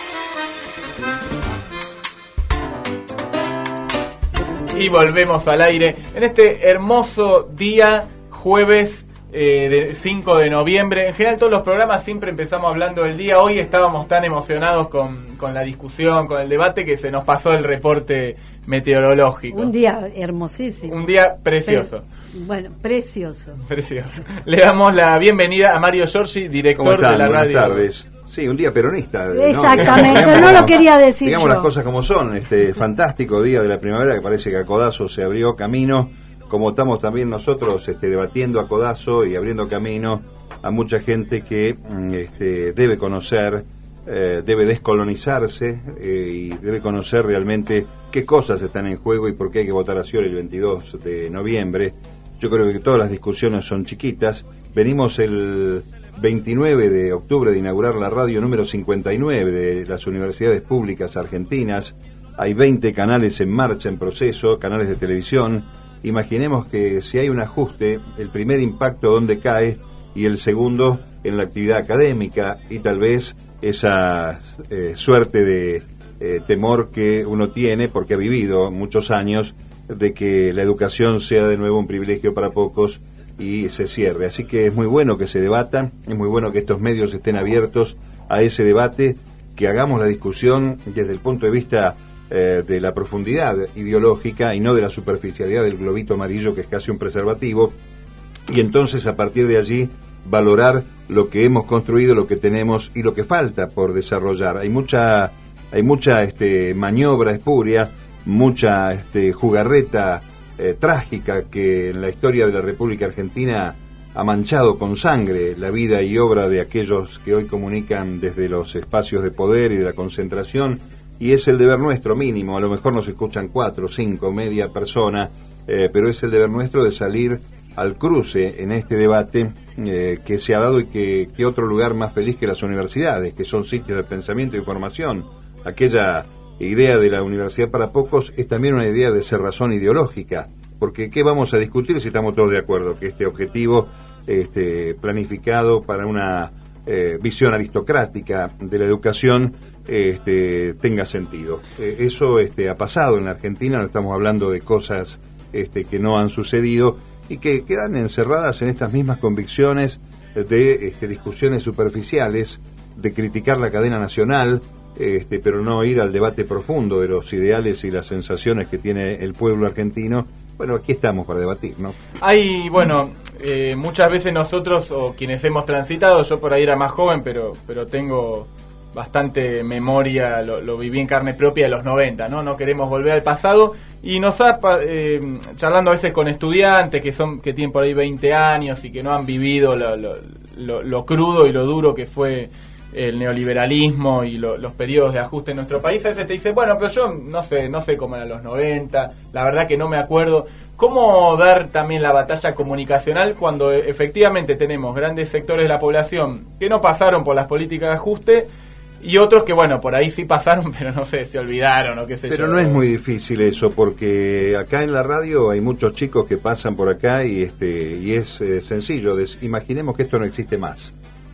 Y volvemos al aire en este hermoso día, jueves eh, de cinco de noviembre. En general todos los programas siempre empezamos hablando del día. Hoy estábamos tan emocionados con, con la discusión, con el debate, que se nos pasó el reporte meteorológico. Un día hermosísimo. Un día precioso. Pero, bueno, precioso. Precioso. Le damos la bienvenida a Mario Giorgi, director de la radio. Buenas tardes. Sí, un día peronista. Exactamente, ¿no? no lo quería decir Digamos yo. las cosas como son. Este fantástico día de la primavera, que parece que a codazo se abrió camino, como estamos también nosotros este, debatiendo a codazo y abriendo camino a mucha gente que este, debe conocer, eh, debe descolonizarse eh, y debe conocer realmente qué cosas están en juego y por qué hay que votar así el veintidós de noviembre. Yo creo que todas las discusiones son chiquitas. Venimos el veintinueve de octubre de inaugurar la radio número cincuenta y nueve de las universidades públicas argentinas. Hay veinte canales en marcha, en proceso, canales de televisión. Imaginemos que si hay un ajuste, el primer impacto dónde cae y el segundo en la actividad académica y tal vez esa eh, suerte de eh, temor que uno tiene porque ha vivido muchos años de que la educación sea de nuevo un privilegio para pocos y se cierre. Así que es muy bueno que se debata, es muy bueno que estos medios estén abiertos a ese debate, que hagamos la discusión desde el punto de vista eh, de la profundidad ideológica y no de la superficialidad del globito amarillo que es casi un preservativo, y entonces a partir de allí valorar lo que hemos construido, lo que tenemos y lo que falta por desarrollar. Hay mucha hay mucha este, maniobra espuria, mucha este, jugarreta Eh, trágica que en la historia de la República Argentina ha manchado con sangre la vida y obra de aquellos que hoy comunican desde los espacios de poder y de la concentración, y es el deber nuestro mínimo, a lo mejor nos escuchan cuatro, cinco, media persona, eh, pero es el deber nuestro de salir al cruce en este debate eh, que se ha dado, y que, que otro lugar más feliz que las universidades, que son sitios de pensamiento y formación. Aquella idea de la universidad para pocos es también una idea de cerrazón ideológica, porque ¿qué vamos a discutir si estamos todos de acuerdo que este objetivo este, planificado para una eh, visión aristocrática de la educación este, tenga sentido? Eh, eso este, ha pasado en la Argentina, no estamos hablando de cosas este, que no han sucedido y que quedan encerradas en estas mismas convicciones de este, discusiones superficiales, de criticar la cadena nacional, Este, pero no ir al debate profundo de los ideales y las sensaciones que tiene el pueblo argentino. Bueno, aquí estamos para debatir, ¿no? Hay, bueno, eh, muchas veces nosotros, o quienes hemos transitado, yo por ahí era más joven, pero pero tengo bastante memoria, lo, lo viví en carne propia de los noventa, ¿no? No queremos volver al pasado, y nos ha, eh, charlando a veces con estudiantes que son que tienen por ahí veinte años y que no han vivido lo, lo, lo, lo crudo y lo duro que fue el neoliberalismo y lo, los periodos de ajuste en nuestro país. A veces te dice, bueno, pero yo no sé, no sé cómo eran los noventa, la verdad que no me acuerdo. ¿Cómo dar también la batalla comunicacional cuando efectivamente tenemos grandes sectores de la población que no pasaron por las políticas de ajuste y otros que, bueno, por ahí sí pasaron, pero no sé, se olvidaron o qué sé yo? Pero no es muy difícil eso, porque acá en la radio hay muchos chicos que pasan por acá y este y es eh, sencillo. Des, imaginemos que esto no existe más.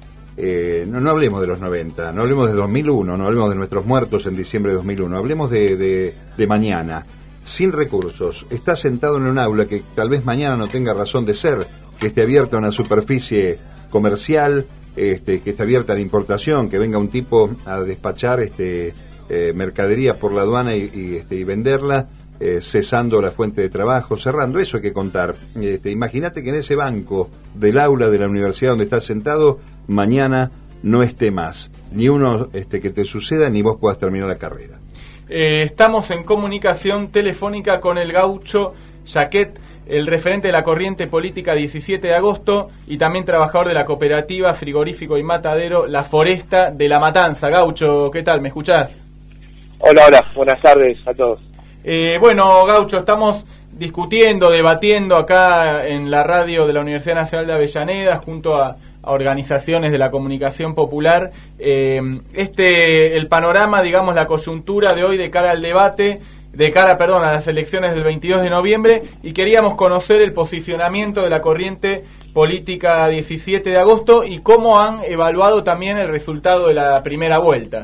Eh, no, no hablemos de los noventa, no hablemos de dos mil uno, no hablemos de nuestros muertos en diciembre de dos mil uno, hablemos de, de, de mañana, sin recursos. Está sentado en un aula que tal vez mañana no tenga razón de ser, que esté abierta a una superficie comercial, este, que esté abierta a la importación, que venga un tipo a despachar este, eh, mercadería por la aduana y, y, este, y venderla, eh, cesando la fuente de trabajo, cerrando. Eso hay que contar. Este, imagínate que en ese banco del aula de la universidad donde estás sentado, mañana no esté más, ni uno este, que te suceda, ni vos puedas terminar la carrera. Eh, estamos en comunicación telefónica con el gaucho Jaquet, el referente de la corriente política diecisiete de agosto y también trabajador de la cooperativa Frigorífico y Matadero La Foresta de La Matanza. Gaucho, ¿qué tal? ¿Me escuchás? Hola, hola, buenas tardes a todos. Eh, bueno, Gaucho, estamos discutiendo, debatiendo acá en la radio de la Universidad Nacional de Avellaneda junto a a organizaciones de la comunicación popular, eh, este el panorama, digamos, la coyuntura de hoy de cara al debate, de cara, perdón, a las elecciones del veintidós de noviembre, y queríamos conocer el posicionamiento de la corriente política diecisiete de agosto y cómo han evaluado también el resultado de la primera vuelta.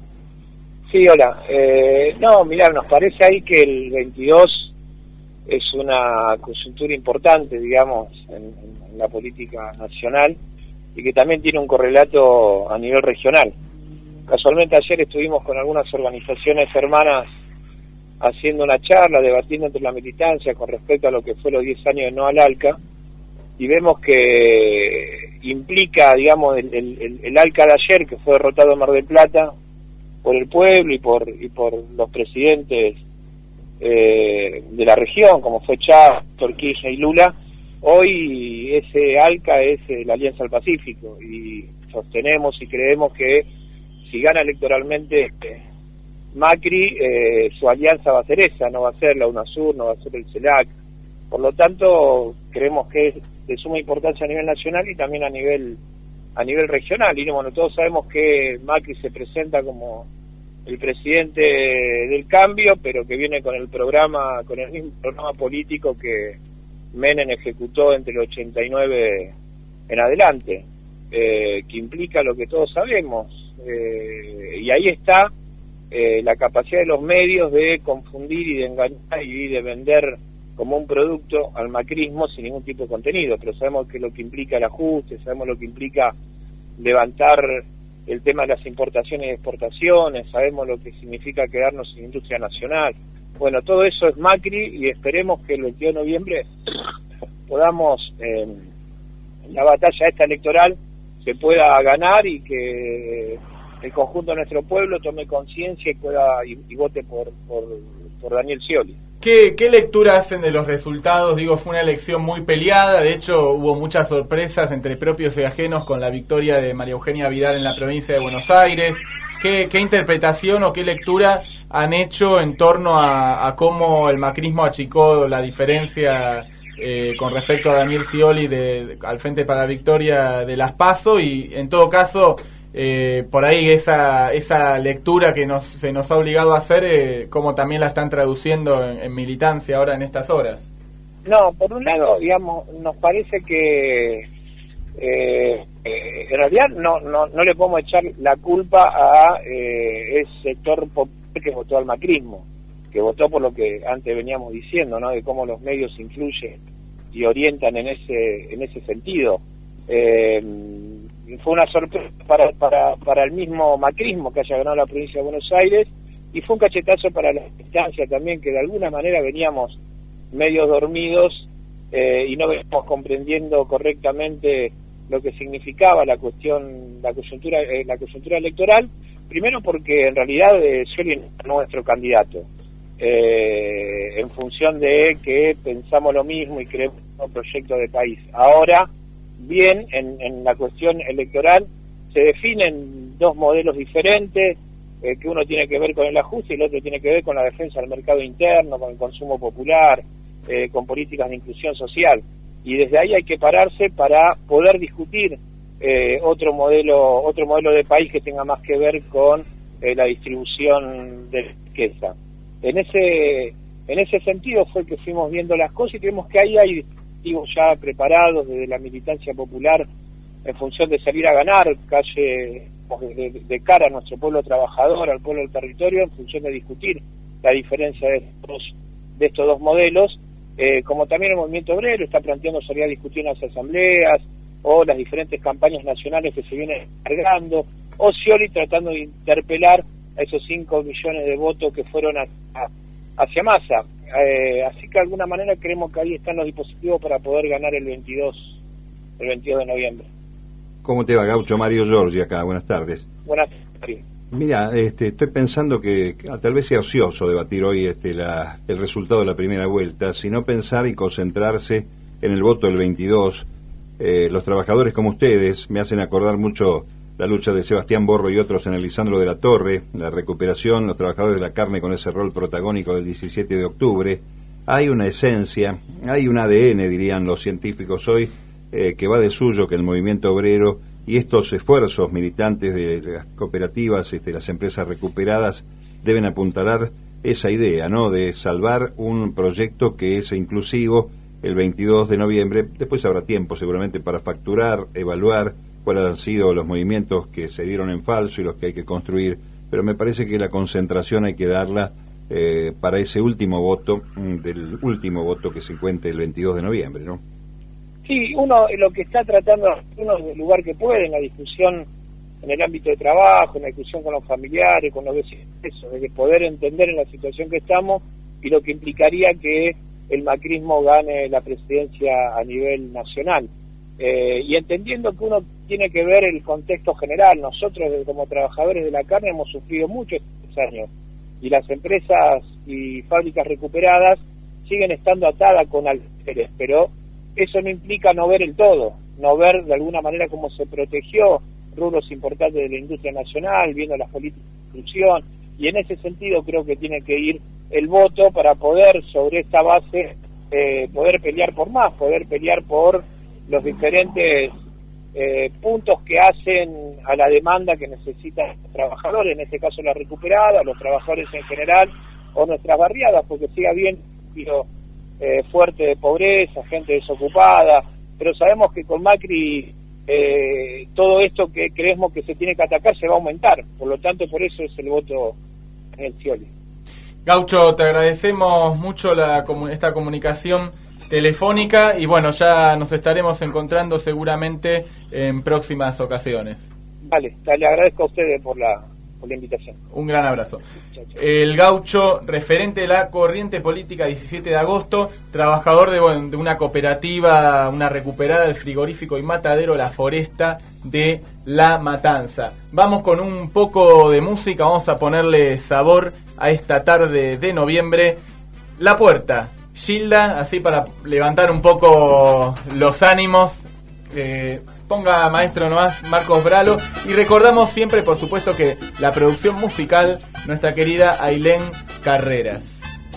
Sí, hola. Eh, no, mirá, nos parece ahí que el veintidós es una coyuntura importante, digamos, en, en la política nacional, y que también tiene un correlato a nivel regional. Casualmente ayer estuvimos con algunas organizaciones hermanas haciendo una charla, debatiendo entre la militancia con respecto a lo que fue los diez años de No al ALCA, y vemos que implica, digamos, el, el, el ALCA de ayer, que fue derrotado en Mar del Plata por el pueblo y por y por los presidentes eh, de la región, como fue Chávez, Kirchner y Lula. Hoy ese ALCA es la Alianza al Pacífico, y sostenemos y creemos que si gana electoralmente Macri, eh, su alianza va a ser esa, no va a ser la UNASUR, no va a ser el CELAC. Por lo tanto, creemos que es de suma importancia a nivel nacional y también a nivel a nivel regional. Y bueno, todos sabemos que Macri se presenta como el presidente del cambio, pero que viene con el programa, con el mismo programa político que Menem ejecutó entre el ochenta y nueve en adelante, eh, que implica lo que todos sabemos, eh, y ahí está eh, la capacidad de los medios de confundir y de engañar y de vender como un producto al macrismo sin ningún tipo de contenido, pero sabemos que lo que implica el ajuste, sabemos lo que implica levantar el tema de las importaciones y exportaciones, sabemos lo que significa quedarnos sin industria nacional. Bueno, todo eso es Macri y esperemos que el veintidós de noviembre podamos, eh, la batalla esta electoral se pueda ganar y que el conjunto de nuestro pueblo tome conciencia y pueda y, y vote por, por, por Daniel Scioli. ¿Qué, ¿Qué lectura hacen de los resultados? Digo, fue una elección muy peleada, de hecho hubo muchas sorpresas entre propios y ajenos con la victoria de María Eugenia Vidal en la provincia de Buenos Aires. ¿Qué, qué interpretación o qué lectura han hecho en torno a, a cómo el macrismo achicó la diferencia eh, con respecto a Daniel Scioli de, de, al Frente para la Victoria de las PASO? Y en todo caso, eh, por ahí esa esa lectura que nos se nos ha obligado a hacer, eh, cómo también la están traduciendo en, en militancia ahora en estas horas. No, por un lado, digamos, nos parece que eh, eh, en realidad no, no no le podemos echar la culpa a eh, ese sector popular que votó al macrismo, que votó por lo que antes veníamos diciendo, ¿no? De cómo los medios influyen y orientan en ese en ese sentido. Eh, fue una sorpresa para, para, para el mismo macrismo que haya ganado la provincia de Buenos Aires, y fue un cachetazo para la instancia también, que de alguna manera veníamos medio dormidos eh, y no veníamos comprendiendo correctamente lo que significaba la cuestión, la coyuntura, eh, la coyuntura electoral. Primero porque en realidad eh, Scioli no es nuestro candidato, eh, en función de que pensamos lo mismo y creemos un proyecto de país. Ahora, bien, en, en la cuestión electoral se definen dos modelos diferentes, eh, que uno tiene que ver con el ajuste y el otro tiene que ver con la defensa del mercado interno, con el consumo popular, eh, con políticas de inclusión social. Y desde ahí hay que pararse para poder discutir Eh, otro modelo otro modelo de país que tenga más que ver con eh, la distribución de riqueza. En ese en ese sentido fue que fuimos viendo las cosas y creemos que ahí hay dispositivos ya preparados desde la militancia popular en función de salir a ganar calle de, de cara a nuestro pueblo trabajador, al pueblo del territorio, en función de discutir la diferencia de estos, de estos dos modelos, eh, como también el movimiento obrero está planteando salir a discutir en las asambleas, o las diferentes campañas nacionales que se vienen cargando, o Scioli tratando de interpelar a esos cinco millones de votos que fueron a, a, hacia Massa. Eh, así que de alguna manera creemos que ahí están los dispositivos para poder ganar el veintidós, el veintidós de noviembre. ¿Cómo te va, Gaucho? Mario Giorgi acá, buenas tardes. Buenas tardes. Mira, este, estoy pensando que, que tal vez sea ocioso debatir hoy este, la, el resultado de la primera vuelta, sino pensar y concentrarse en el voto del veintidós. Eh, los trabajadores como ustedes me hacen acordar mucho la lucha de Sebastián Borro y otros en el Lisandro de la Torre, la recuperación, los trabajadores de la carne con ese rol protagónico del diecisiete de octubre. Hay una esencia, hay un A D N, dirían los científicos hoy, eh, que va de suyo que el movimiento obrero y estos esfuerzos militantes de las cooperativas, este, las empresas recuperadas, deben apuntalar esa idea, ¿no?, de salvar un proyecto que es inclusivo. El veintidós de noviembre, después habrá tiempo seguramente para facturar, evaluar cuáles han sido los movimientos que se dieron en falso y los que hay que construir, pero me parece que la concentración hay que darla eh, para ese último voto, del último voto que se cuente el veintidós de noviembre, ¿no? Sí, uno lo que está tratando, uno del lugar que puede, en la discusión en el ámbito de trabajo, en la discusión con los familiares, con los vecinos, eso, de poder entender en la situación que estamos y lo que implicaría que el macrismo gane la presidencia a nivel nacional. Eh, y entendiendo que uno tiene que ver el contexto general, nosotros como trabajadores de la carne hemos sufrido mucho estos años, y las empresas y fábricas recuperadas siguen estando atadas con alfileres, pero eso no implica no ver el todo, no ver de alguna manera cómo se protegió rubros importantes de la industria nacional, viendo las políticas de inclusión, y en ese sentido creo que tiene que ir el voto para poder sobre esta base eh, poder pelear por más, poder pelear por los diferentes eh, puntos que hacen a la demanda que necesitan los trabajadores, en este caso la recuperada, los trabajadores en general, o nuestras barriadas, porque sigue habiendo eh, fuerte de pobreza, gente desocupada, pero sabemos que con Macri eh, todo esto que creemos que se tiene que atacar se va a aumentar, por lo tanto por eso es el voto en el Scioli. Gaucho, te agradecemos mucho la, esta comunicación telefónica y bueno, ya nos estaremos encontrando seguramente en próximas ocasiones. Vale, le agradezco a ustedes por la, por la invitación. Un gran abrazo. El Gaucho, referente de la Corriente Política diecisiete de agosto, trabajador de, bueno, de una cooperativa, una recuperada del frigorífico y matadero La Foresta de La Matanza. Vamos con un poco de música, vamos a ponerle sabor a esta tarde de noviembre. La Puerta, Gilda, así para levantar un poco los ánimos. Eh, ponga maestro nomás Marcos Bralo. Y recordamos siempre, por supuesto, que la producción musical, nuestra querida Ailén Carreras.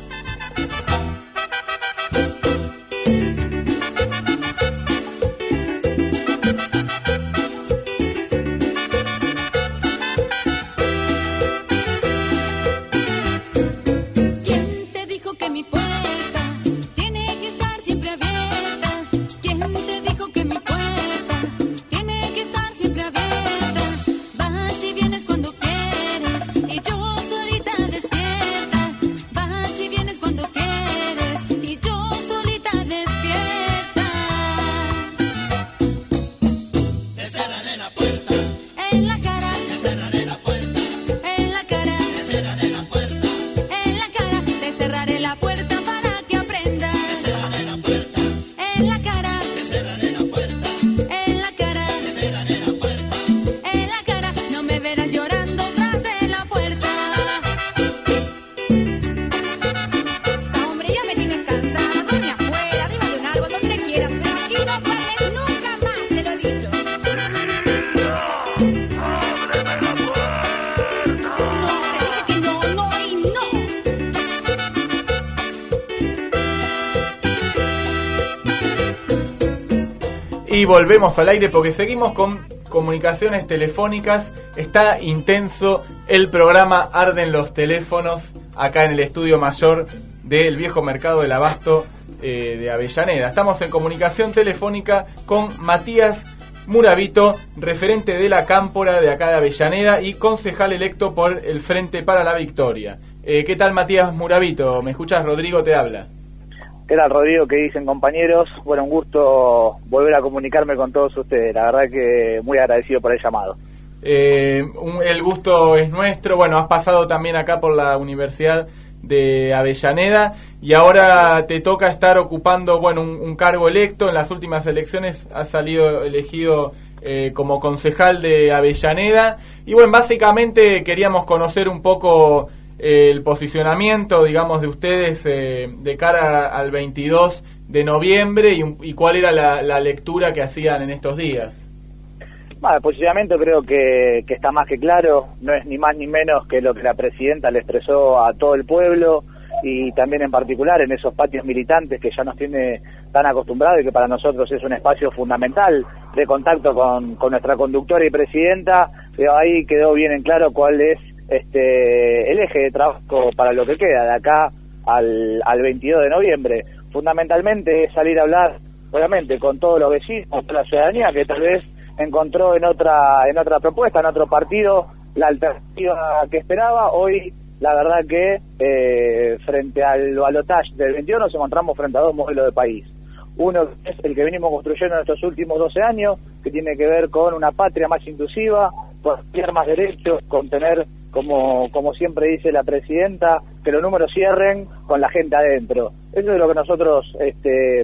Y volvemos al aire porque seguimos con comunicaciones telefónicas. Está intenso el programa, arden los teléfonos acá en el estudio mayor del viejo mercado del Abasto eh, de Avellaneda. Estamos en comunicación telefónica con Matías Muravito, referente de la Cámpora de acá de Avellaneda y concejal electo por el Frente para la Victoria. Eh, ¿Qué tal, Matías Muravito? ¿Me escuchas? Rodrigo te habla. ¿Qué tal, Rodrigo? ¿Qué dicen, compañeros? Bueno, un gusto volver a comunicarme con todos ustedes. La verdad que muy agradecido por el llamado. Eh, un, el gusto es nuestro. Bueno, has pasado también acá por la Universidad de Avellaneda y ahora te toca estar ocupando, bueno, un, un cargo electo. En las últimas elecciones has salido elegido eh, como concejal de Avellaneda. Y bueno, básicamente queríamos conocer un poco el posicionamiento, digamos, de ustedes eh, de cara al veintidós de noviembre y, y cuál era la, la lectura que hacían en estos días. Bueno, el posicionamiento creo que, que está más que claro, no es ni más ni menos que lo que la presidenta le expresó a todo el pueblo y también en particular en esos patios militantes que ya nos tiene tan acostumbrados y que para nosotros es un espacio fundamental de contacto con, con nuestra conductora y presidenta. Pero ahí quedó bien en claro cuál es este el eje de trabajo para lo que queda de acá al, al veintidós de noviembre. Fundamentalmente es salir a hablar, obviamente, con todos los vecinos, con la ciudadanía que tal vez encontró en otra en otra propuesta, en otro partido, la alternativa que esperaba. Hoy, la verdad que eh, frente al balotaje del veintiuno nos encontramos frente a dos modelos de país. Uno es el que venimos construyendo en estos últimos doce años, que tiene que ver con una patria más inclusiva, con tener más derechos, con tener, como como siempre dice la presidenta, que los números cierren con la gente adentro. Eso es lo que nosotros este,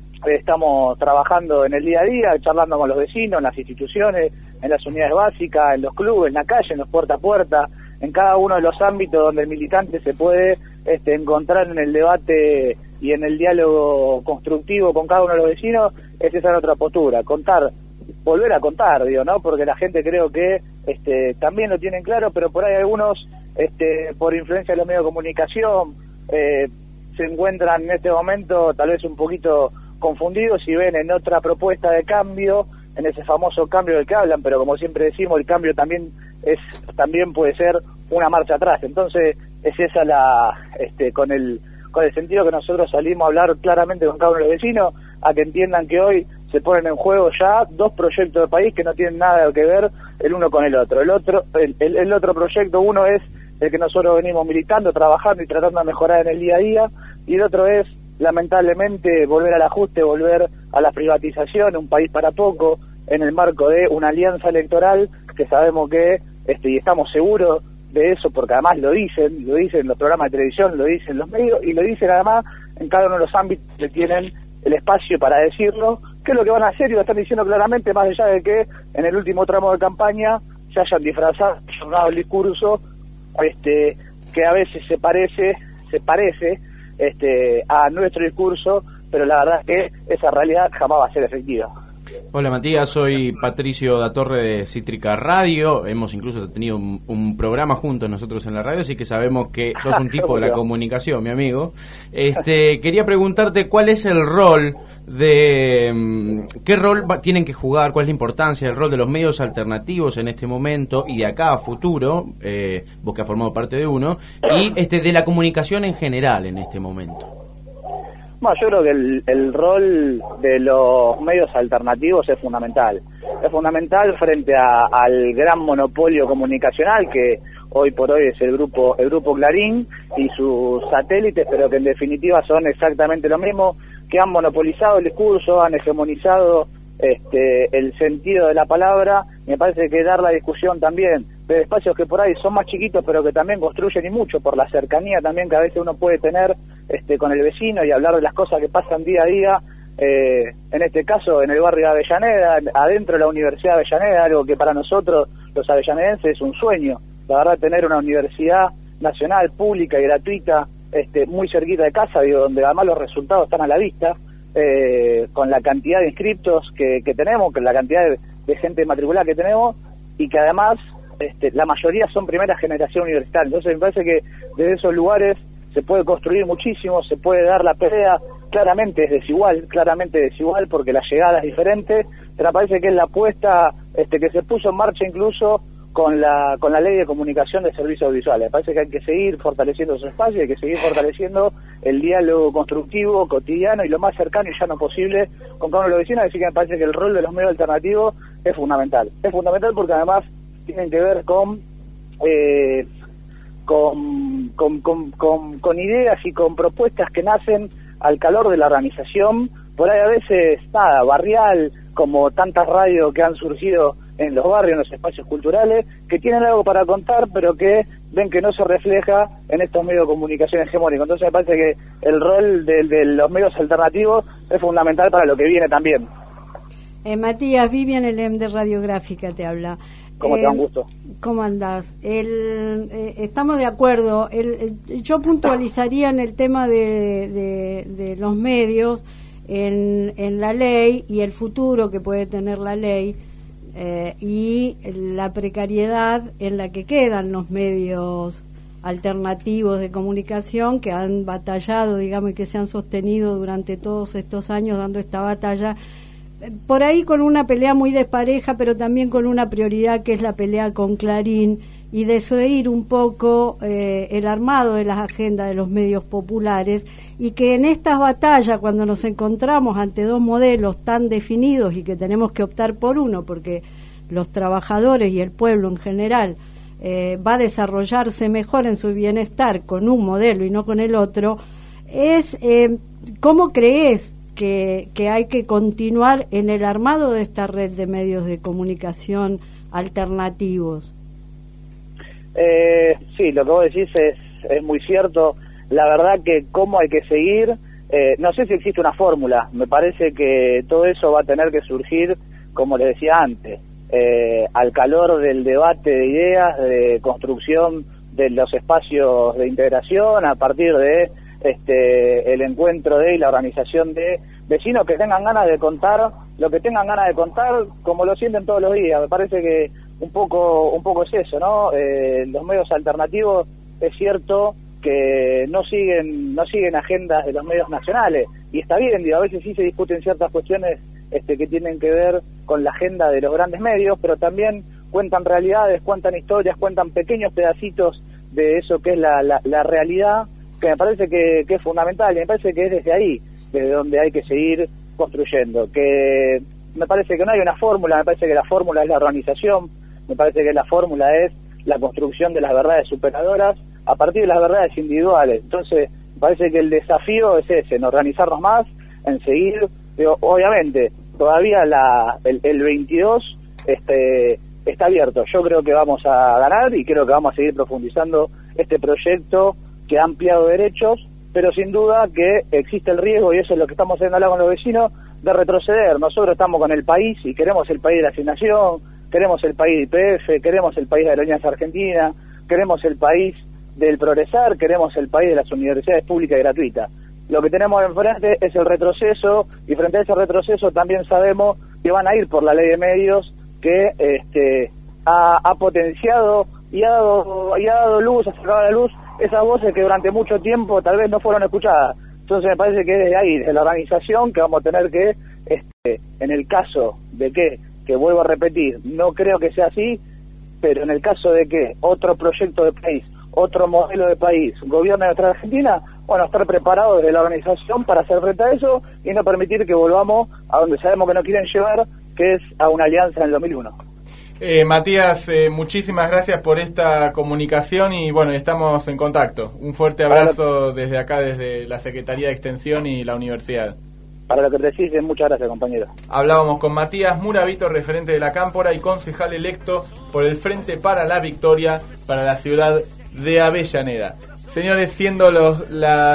estamos trabajando en el día a día, charlando con los vecinos, en las instituciones, en las unidades básicas, en los clubes, en la calle, en los puerta a puerta, en cada uno de los ámbitos donde el militante se puede este, encontrar en el debate y en el diálogo constructivo con cada uno de los vecinos. Es esa nuestra postura, contar, volver a contar, digo, ¿no? Porque la gente creo que este, también lo tienen claro, pero por ahí algunos, este, por influencia de los medios de comunicación, eh, se encuentran en este momento tal vez un poquito confundidos y ven en otra propuesta de cambio en ese famoso cambio del que hablan, pero como siempre decimos, el cambio también es también puede ser una marcha atrás. Entonces es esa la este con el con el sentido que nosotros salimos a hablar claramente con cada uno de los vecinos, a que entiendan que hoy se ponen en juego ya dos proyectos de país que no tienen nada que ver el uno con el otro. El otro el, el, el otro proyecto, uno es el que nosotros venimos militando, trabajando y tratando de mejorar en el día a día, y el otro es, lamentablemente, volver al ajuste, volver a la privatización, un país para poco, en el marco de una alianza electoral que sabemos que, este, y estamos seguros de eso, porque además lo dicen, lo dicen los programas de televisión, lo dicen los medios, y lo dicen además en cada uno de los ámbitos que tienen el espacio para decirlo, qué es lo que van a hacer, y lo están diciendo claramente, más allá de que en el último tramo de campaña se hayan disfrazado, hayan dado el discurso, este, que a veces se parece, se parece, este, a nuestro discurso, pero la verdad es que esa realidad jamás va a ser efectiva. Hola Matías, soy Patricio da Torre de Cítrica Radio. Hemos incluso tenido un, un programa juntos nosotros en la radio, así que sabemos que sos un tipo de la comunicación, mi amigo. Este, quería preguntarte cuál es el rol de qué rol va, tienen que jugar, cuál es la importancia del rol de los medios alternativos en este momento y de acá a futuro, eh, vos que has formado parte de uno, y este de la comunicación en general en este momento. Bueno, yo creo que el, el rol de los medios alternativos es fundamental. Es fundamental frente a, al gran monopolio comunicacional que hoy por hoy es el grupo el grupo Clarín y sus satélites, pero que en definitiva son exactamente lo mismo, que han monopolizado el discurso, han hegemonizado este, el sentido de la palabra. Me parece que dar la discusión también de espacios que por ahí son más chiquitos, pero que también construyen y mucho por la cercanía también que a veces uno puede tener este, con el vecino y hablar de las cosas que pasan día a día, eh, en este caso en el barrio de Avellaneda, adentro de la Universidad de Avellaneda, algo que para nosotros los avellanedenses es un sueño, la verdad, tener una universidad nacional, pública y gratuita, este, muy cerquita de casa, digo, donde además los resultados están a la vista, eh, con la cantidad de inscriptos que, que tenemos, con la cantidad de, de gente matriculada que tenemos, y que además este, la mayoría son primera generación universitaria. Entonces me parece que desde esos lugares se puede construir muchísimo, se puede dar la pelea. Claramente es desigual, claramente desigual porque la llegada es diferente, pero me parece que es la apuesta este, que se puso en marcha incluso con la con la ley de comunicación de servicios audiovisuales. Me parece que hay que seguir fortaleciendo esos espacios, hay que seguir fortaleciendo el diálogo constructivo, cotidiano y lo más cercano y llano posible con cada uno de los vecinos. Así que me parece que el rol de los medios alternativos es fundamental. Es fundamental porque además tienen que ver con eh, con, con, con, con, con ideas y con propuestas que nacen al calor de la organización, por ahí a veces, nada, barrial, como tantas radios que han surgido en los barrios, en los espacios culturales, que tienen algo para contar, pero que ven que no se refleja en estos medios de comunicación hegemónicos. Entonces me parece que el rol de, de los medios alternativos es fundamental para lo que viene también. Eh, Matías, Vivian Elem de Radiográfica te habla. ¿Cómo eh, te da un gusto? ¿Cómo andás? El, eh, estamos de acuerdo. El, el, yo puntualizaría en el tema de, de, de los medios, en, en la ley y el futuro que puede tener la ley, eh, y la precariedad en la que quedan los medios alternativos de comunicación que han batallado, digamos, y que se han sostenido durante todos estos años dando esta batalla, por ahí con una pelea muy despareja, pero también con una prioridad que es la pelea con Clarín, y desoír un poco eh, el armado de las agendas de los medios populares, y que en estas batallas, cuando nos encontramos ante dos modelos tan definidos y que tenemos que optar por uno, porque los trabajadores y el pueblo en general eh, va a desarrollarse mejor en su bienestar con un modelo y no con el otro, es eh, ¿cómo crees que, que hay que continuar en el armado de esta red de medios de comunicación alternativos? Eh, sí, lo que vos decís es, es muy cierto. La verdad que cómo hay que seguir, eh, no sé si existe una fórmula. Me parece que todo eso va a tener que surgir, como les decía antes, eh, al calor del debate de ideas, de construcción de los espacios de integración, a partir de este el encuentro de y la organización de vecinos que tengan ganas de contar lo que tengan ganas de contar, como lo sienten todos los días. Me parece que un poco un poco es eso, ¿no? Eh, los medios alternativos, es cierto que no siguen no siguen agendas de los medios nacionales, y está bien, digo, a veces sí se discuten ciertas cuestiones este, que tienen que ver con la agenda de los grandes medios, pero también cuentan realidades, cuentan historias, cuentan pequeños pedacitos de eso que es la, la, la realidad, que me parece que, que es fundamental, y me parece que es desde ahí, desde donde hay que seguir construyendo, que me parece que no hay una fórmula, me parece que la fórmula es la organización, me parece que la fórmula es la construcción de las verdades superadoras a partir de las verdades individuales. Entonces, me parece que el desafío es ese, en organizarnos más, en seguir, pero obviamente, todavía la, el, el veintidós este, está abierto. Yo creo que vamos a ganar y creo que vamos a seguir profundizando este proyecto que ha ampliado derechos, pero sin duda que existe el riesgo, y eso es lo que estamos haciendo hablar con los vecinos, de retroceder. Nosotros estamos con el país y queremos el país de la asignación, queremos el país de I P F, queremos el país de la Alianza Argentina, queremos el país del progresar, queremos el país de las universidades públicas y gratuitas. Lo que tenemos enfrente es el retroceso, y frente a ese retroceso también sabemos que van a ir por la ley de medios que este, ha, ha potenciado y ha dado, y ha dado luz, ha sacado a la luz esas voces que durante mucho tiempo tal vez no fueron escuchadas. Entonces me parece que es desde ahí, desde la organización, que vamos a tener que, este, en el caso de que, que vuelvo a repetir, no creo que sea así, pero en el caso de que otro proyecto de país, otro modelo de país gobierne nuestra Argentina, bueno, estar preparados desde la organización para hacer frente a eso y no permitir que volvamos a donde sabemos que no quieren llevar, que es a una alianza en el dos mil uno. Eh, Matías, eh, muchísimas gracias por esta comunicación y bueno, estamos en contacto. Un fuerte abrazo desde acá, desde la Secretaría de Extensión y la Universidad. Para lo que te decís, muchas gracias, compañero. Hablábamos con Matías Muravito, referente de la Cámpora y concejal electo por el Frente para la Victoria para la ciudad de Avellaneda. Señores, siendo los,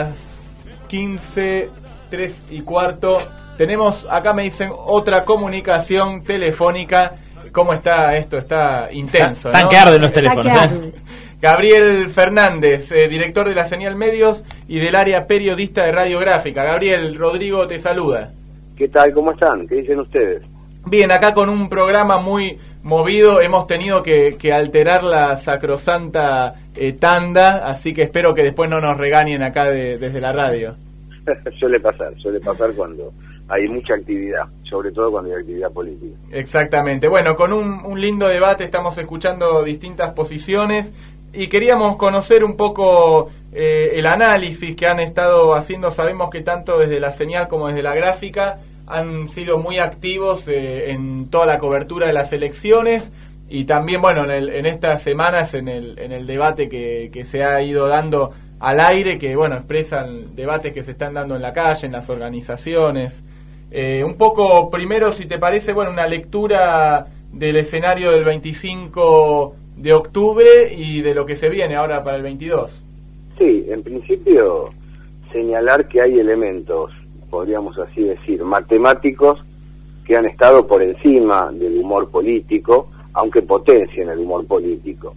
las quince, tres y cuarto, tenemos, acá me dicen, otra comunicación telefónica. ¿Cómo está esto? Está intenso, Tan ¿no? que arden los teléfonos, ¿eh? Gabriel Fernández, eh, director de la Señal Medios y del área periodista de Radiográfica. Gabriel, Rodrigo te saluda. ¿Qué tal? ¿Cómo están? ¿Qué dicen ustedes? Bien, acá con un programa muy movido, hemos tenido que, que alterar la sacrosanta eh, tanda, así que espero que después no nos regañen acá de, desde la radio. Suele pasar, suele pasar cuando hay mucha actividad, sobre todo cuando hay actividad política. Exactamente. Bueno, con un, un lindo debate, estamos escuchando distintas posiciones y queríamos conocer un poco eh, el análisis que han estado haciendo. Sabemos que tanto desde la Señal como desde la Gráfica han sido muy activos eh, en toda la cobertura de las elecciones y también, bueno, en, el, en estas semanas en el, en el debate que, que se ha ido dando al aire, que, bueno, expresan debates que se están dando en la calle, en las organizaciones. Eh, un poco, primero, si te parece, bueno, una lectura del escenario del veinticinco de octubre y de lo que se viene ahora para el veintidós. Sí, en principio señalar que hay elementos, podríamos así decir, matemáticos que han estado por encima del humor político, aunque potencien el humor político.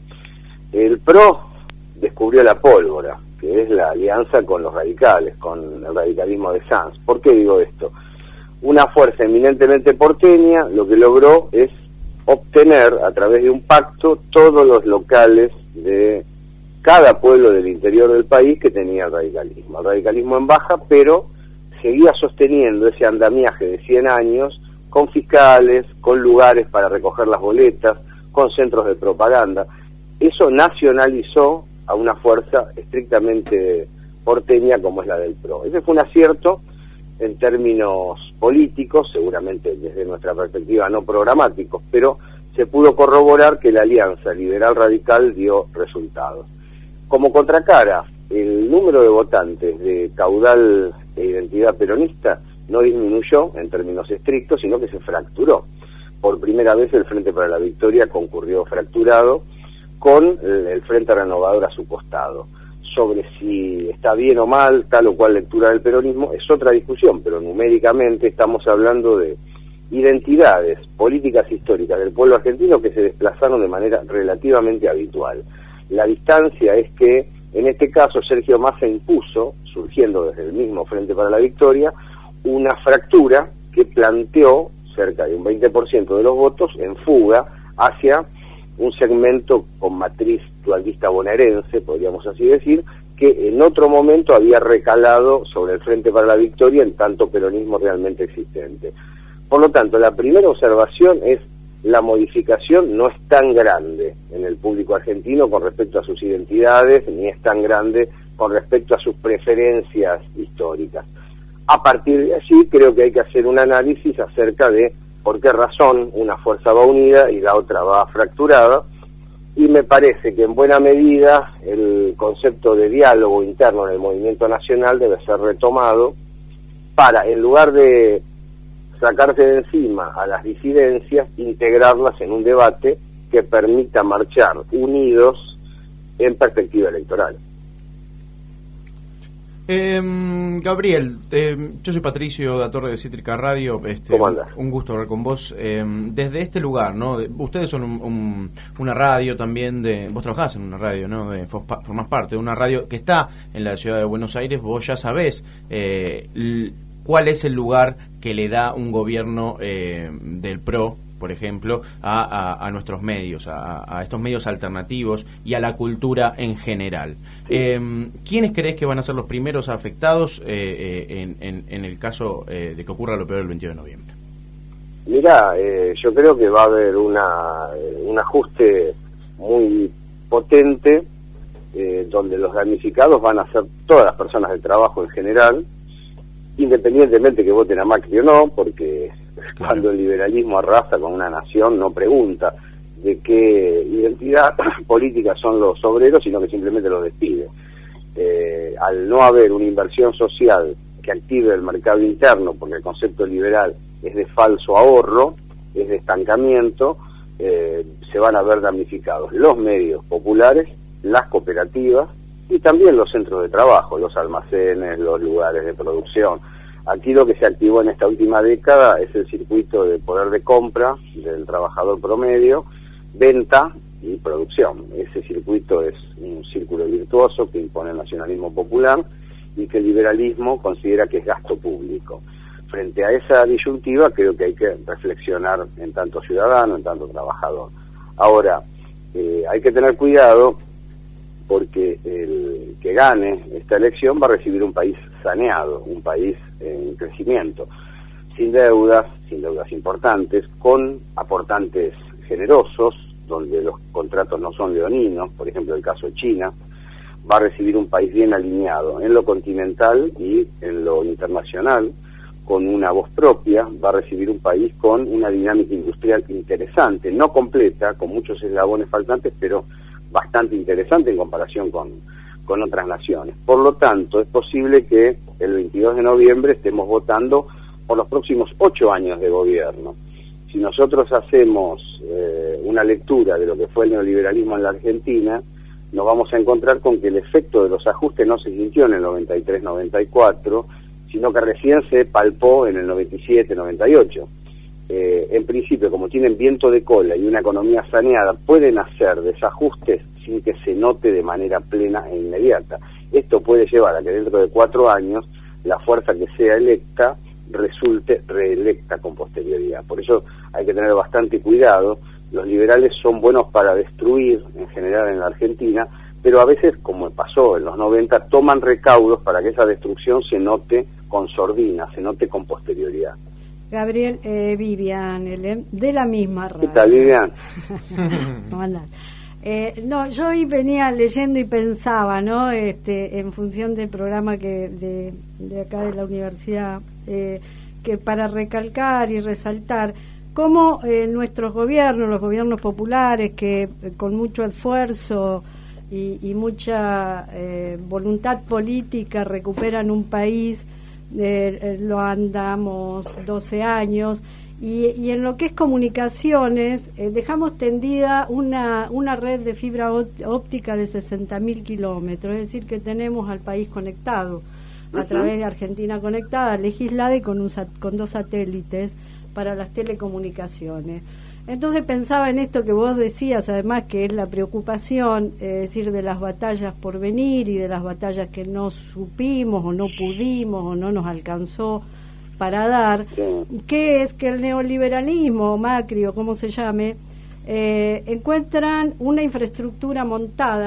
El P R O descubrió la pólvora, que es la alianza con los radicales, con el radicalismo de Sanz. ¿Por qué digo esto? Una fuerza eminentemente porteña lo que logró es obtener a través de un pacto todos los locales de cada pueblo del interior del país que tenía el radicalismo. El radicalismo en baja, pero seguía sosteniendo ese andamiaje de cien años con fiscales, con lugares para recoger las boletas, con centros de propaganda. Eso nacionalizó a una fuerza estrictamente porteña como es la del P R O. Ese fue un acierto en términos políticos, seguramente desde nuestra perspectiva no programáticos, pero se pudo corroborar que la alianza liberal-radical dio resultados. Como contracara, el número de votantes de caudal e identidad peronista no disminuyó en términos estrictos, sino que se fracturó. Por primera vez el Frente para la Victoria concurrió fracturado, con el Frente Renovador a su costado. Sobre si está bien o mal tal o cual lectura del peronismo es otra discusión, pero numéricamente estamos hablando de identidades políticas históricas del pueblo argentino que se desplazaron de manera relativamente habitual. La distancia es que en este caso Sergio Massa impuso, surgiendo desde el mismo Frente para la Victoria, una fractura que planteó cerca de un veinte por ciento de los votos en fuga hacia un segmento con matriz dualdista bonaerense, podríamos así decir, que en otro momento había recalado sobre el Frente para la Victoria en tanto peronismo realmente existente. Por lo tanto, la primera observación es la modificación no es tan grande en el público argentino con respecto a sus identidades, ni es tan grande con respecto a sus preferencias históricas. A partir de allí creo que hay que hacer un análisis acerca de por qué razón una fuerza va unida y la otra va fracturada, y me parece que en buena medida el concepto de diálogo interno en el movimiento nacional debe ser retomado para, en lugar de sacarse de encima a las disidencias, integrarlas en un debate que permita marchar unidos en perspectiva electoral. Eh, Gabriel, eh, yo soy Patricio de la Torre de Cítrica Radio. Este, ¿Cómo andas? Un gusto hablar con vos. Eh, desde este lugar, ¿no? Ustedes son un, un, una radio también de... Vos trabajás en una radio, ¿no? De, formás parte de una radio que está en la ciudad de Buenos Aires. Vos ya sabés eh, l, cuál es el lugar que le da un gobierno eh, del P R O, por ejemplo, a, a, a nuestros medios, a, a estos medios alternativos y a la cultura en general. Sí. Eh, ¿Quiénes creés que van a ser los primeros afectados eh, eh, en, en, en el caso eh, de que ocurra lo peor el veintidós de noviembre? Mirá, eh, yo creo que va a haber una, un ajuste muy potente, eh, donde los damnificados van a ser todas las personas del trabajo en general, independientemente que voten a Macri o no, porque claro, cuando el liberalismo arrasa con una nación no pregunta de qué identidad política son los obreros, sino que simplemente los despide. Eh, al no haber una inversión social que active el mercado interno, porque el concepto liberal es de falso ahorro, es de estancamiento, eh, se van a ver damnificados los medios populares, las cooperativas y también los centros de trabajo, los almacenes, los lugares de producción. Aquí lo que se activó en esta última década es el circuito de poder de compra del trabajador promedio, venta y producción. Ese circuito es un círculo virtuoso que impone el nacionalismo popular y que el liberalismo considera que es gasto público. Frente a esa disyuntiva creo que hay que reflexionar en tanto ciudadano, en tanto trabajador. Ahora, eh, hay que tener cuidado porque el que gane esta elección va a recibir un país saneado, un país en crecimiento, sin deudas, sin deudas importantes, con aportantes generosos, donde los contratos no son leoninos, por ejemplo el caso de China. Va a recibir un país bien alineado en lo continental y en lo internacional, con una voz propia. Va a recibir un país con una dinámica industrial interesante, no completa, con muchos eslabones faltantes, pero bastante interesante en comparación con, con otras naciones. Por lo tanto, es posible que el veintidós de noviembre estemos votando por los próximos ocho años de gobierno. Si nosotros hacemos eh, una lectura de lo que fue el neoliberalismo en la Argentina, nos vamos a encontrar con que el efecto de los ajustes no se sintió en el noventa y tres noventa y cuatro, sino que recién se palpó en el noventa y siete noventa y ocho. Eh, en principio, como tienen viento de cola y una economía saneada, pueden hacer desajustes sin que se note de manera plena e inmediata. Esto puede llevar a que dentro de cuatro años la fuerza que sea electa resulte reelecta con posterioridad. Por eso hay que tener bastante cuidado. Los liberales son buenos para destruir, en general en la Argentina, pero a veces, como pasó en los noventa, toman recaudos para que esa destrucción se note con sordina, se note con posterioridad. Gabriel, eh, Vivian, el, de la misma radio. ¿Qué tal, Vivian? ¿Cómo andás? Eh, no, yo hoy venía leyendo y pensaba, ¿no? Este, en función del programa que de, de acá de la universidad, eh, que para recalcar y resaltar cómo eh, nuestros gobiernos, los gobiernos populares, que eh, con mucho esfuerzo y, y mucha eh, voluntad política recuperan un país. Eh, lo andamos doce años y, y en lo que es comunicaciones eh, dejamos tendida una, una red de fibra óptica de sesenta mil kilómetros, es decir que tenemos al país conectado a uh-huh. través de Argentina Conectada, legislada y con, un, con dos satélites para las telecomunicaciones. Entonces pensaba en esto que vos decías, además que es la preocupación, es decir, de las batallas por venir y de las batallas que no supimos o no pudimos o no nos alcanzó para dar, sí. que es que el neoliberalismo, Macri o como se llame, eh, encuentran una infraestructura montada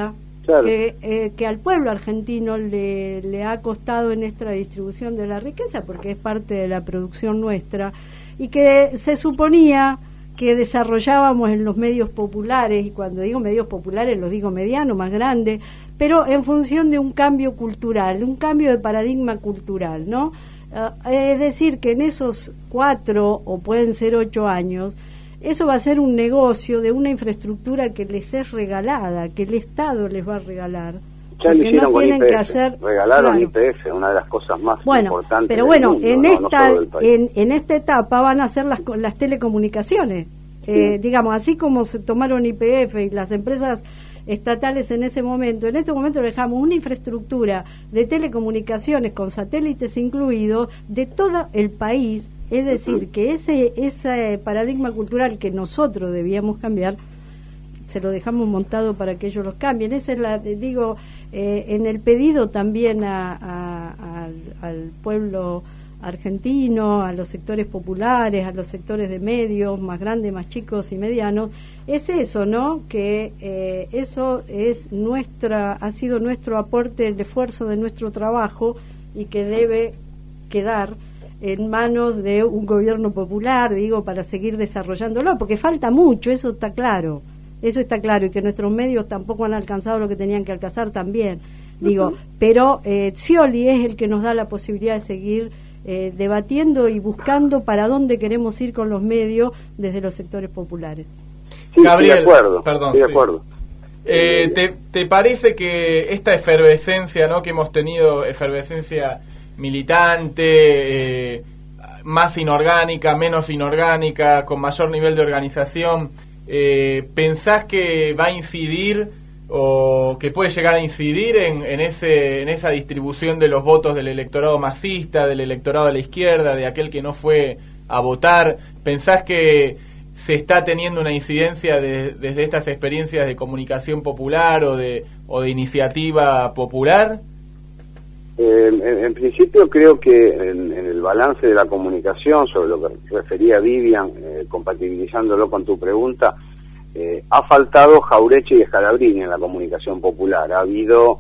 claro. que, eh, que al pueblo argentino le, le ha costado en esta distribución de la riqueza, porque es parte de la producción nuestra, y que se suponía que desarrollábamos en los medios populares, y cuando digo medios populares los digo medianos, más grandes, pero en función de un cambio cultural, un cambio de paradigma cultural, ¿no? Uh, es decir, que en esos cuatro o pueden ser ocho años, eso va a ser un negocio de una infraestructura que les es regalada, que el Estado les va a regalar. Ya lo hicieron no con tienen I P F, que hacer, regalaron claro. I P F, una de las cosas más bueno, importantes pero del bueno, mundo, en no, esta no solo del país. en, en esta etapa van a ser las las telecomunicaciones. Sí. Eh, digamos, así como se tomaron I P F y las empresas estatales en ese momento, en este momento dejamos una infraestructura de telecomunicaciones con satélites incluidos de todo el país, es decir, uh-huh. que ese ese paradigma cultural que nosotros debíamos cambiar, se lo dejamos montado para que ellos los cambien. Esa es la, digo, eh, en el pedido también a, a, al, al pueblo argentino, a los sectores populares, a los sectores de medios, más grandes, más chicos y medianos, es eso, ¿no? Que eh, eso es nuestra, ha sido nuestro aporte, el esfuerzo de nuestro trabajo, y que debe quedar en manos de un gobierno popular, digo, para seguir desarrollándolo, porque falta mucho, eso está claro, eso está claro, y que nuestros medios tampoco han alcanzado lo que tenían que alcanzar también, digo, uh-huh. pero eh, Scioli es el que nos da la posibilidad de seguir Eh, debatiendo y buscando para dónde queremos ir con los medios desde los sectores populares. Sí, Gabriel, estoy de acuerdo, perdón, estoy de sí. acuerdo. Eh, ¿te, ¿Te parece que esta efervescencia, ¿no?, que hemos tenido, efervescencia militante, eh, más inorgánica, menos inorgánica, con mayor nivel de organización, eh, pensás que va a incidir o que puede llegar a incidir en, en ese en esa distribución de los votos del electorado masista, del electorado de la izquierda, de aquel que no fue a votar? ¿Pensás que se está teniendo una incidencia de, desde estas experiencias de comunicación popular o de o de iniciativa popular? Eh, en, en principio creo que en, en el balance de la comunicación, sobre lo que refería Vivian, eh, compatibilizándolo con tu pregunta, Eh, ha faltado Jauretche y Scalabrini en la comunicación popular. Ha habido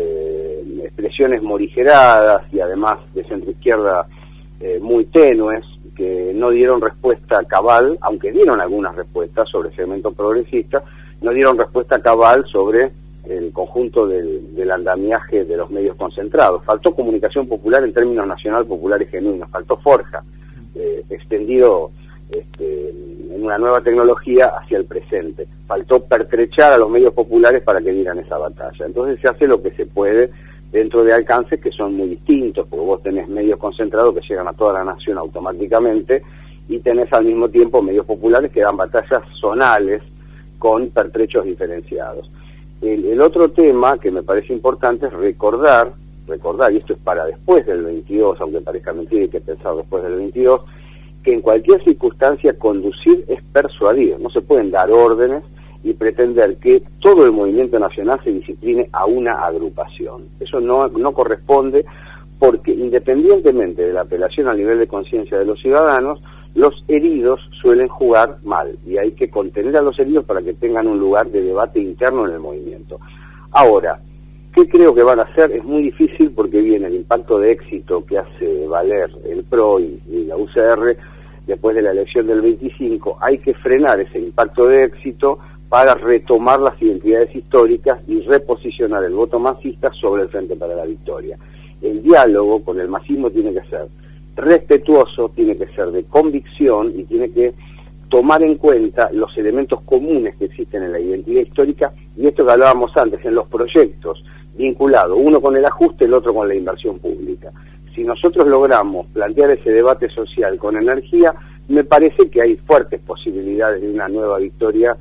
eh, expresiones morigeradas y además de centroizquierda eh, muy tenues que no dieron respuesta cabal, aunque dieron algunas respuestas sobre el segmento progresista, no dieron respuesta cabal sobre el conjunto del, del andamiaje de los medios concentrados. Faltó comunicación popular en términos nacional, popular y genuinos. Faltó forja, eh, extendido Este, en una nueva tecnología hacia el presente. Faltó pertrechar a los medios populares para que dieran esa batalla. Entonces se hace lo que se puede dentro de alcances que son muy distintos, porque vos tenés medios concentrados que llegan a toda la nación automáticamente y tenés al mismo tiempo medios populares que dan batallas zonales con pertrechos diferenciados. El, el otro tema que me parece importante es recordar, recordar, y esto es para después del veintidós, aunque parezca mentira, hay que pensar después del veintidós, que en cualquier circunstancia conducir es persuadir. No se pueden dar órdenes y pretender que todo el movimiento nacional se discipline a una agrupación. Eso no, no corresponde, porque independientemente de la apelación al nivel de conciencia de los ciudadanos, los heridos suelen jugar mal y hay que contener a los heridos para que tengan un lugar de debate interno en el movimiento. Ahora, ¿qué creo que van a hacer? Es muy difícil porque viene el impacto de éxito que hace valer el P R O y, y la U C R después de la elección del veinticinco. Hay que frenar ese impacto de éxito para retomar las identidades históricas y reposicionar el voto masista sobre el Frente para la Victoria. El diálogo con el masismo tiene que ser respetuoso, tiene que ser de convicción y tiene que tomar en cuenta los elementos comunes que existen en la identidad histórica y esto que hablábamos antes, en los proyectos vinculados, uno con el ajuste, el otro con la inversión pública. Si nosotros logramos plantear ese debate social con energía, me parece que hay fuertes posibilidades de una nueva victoria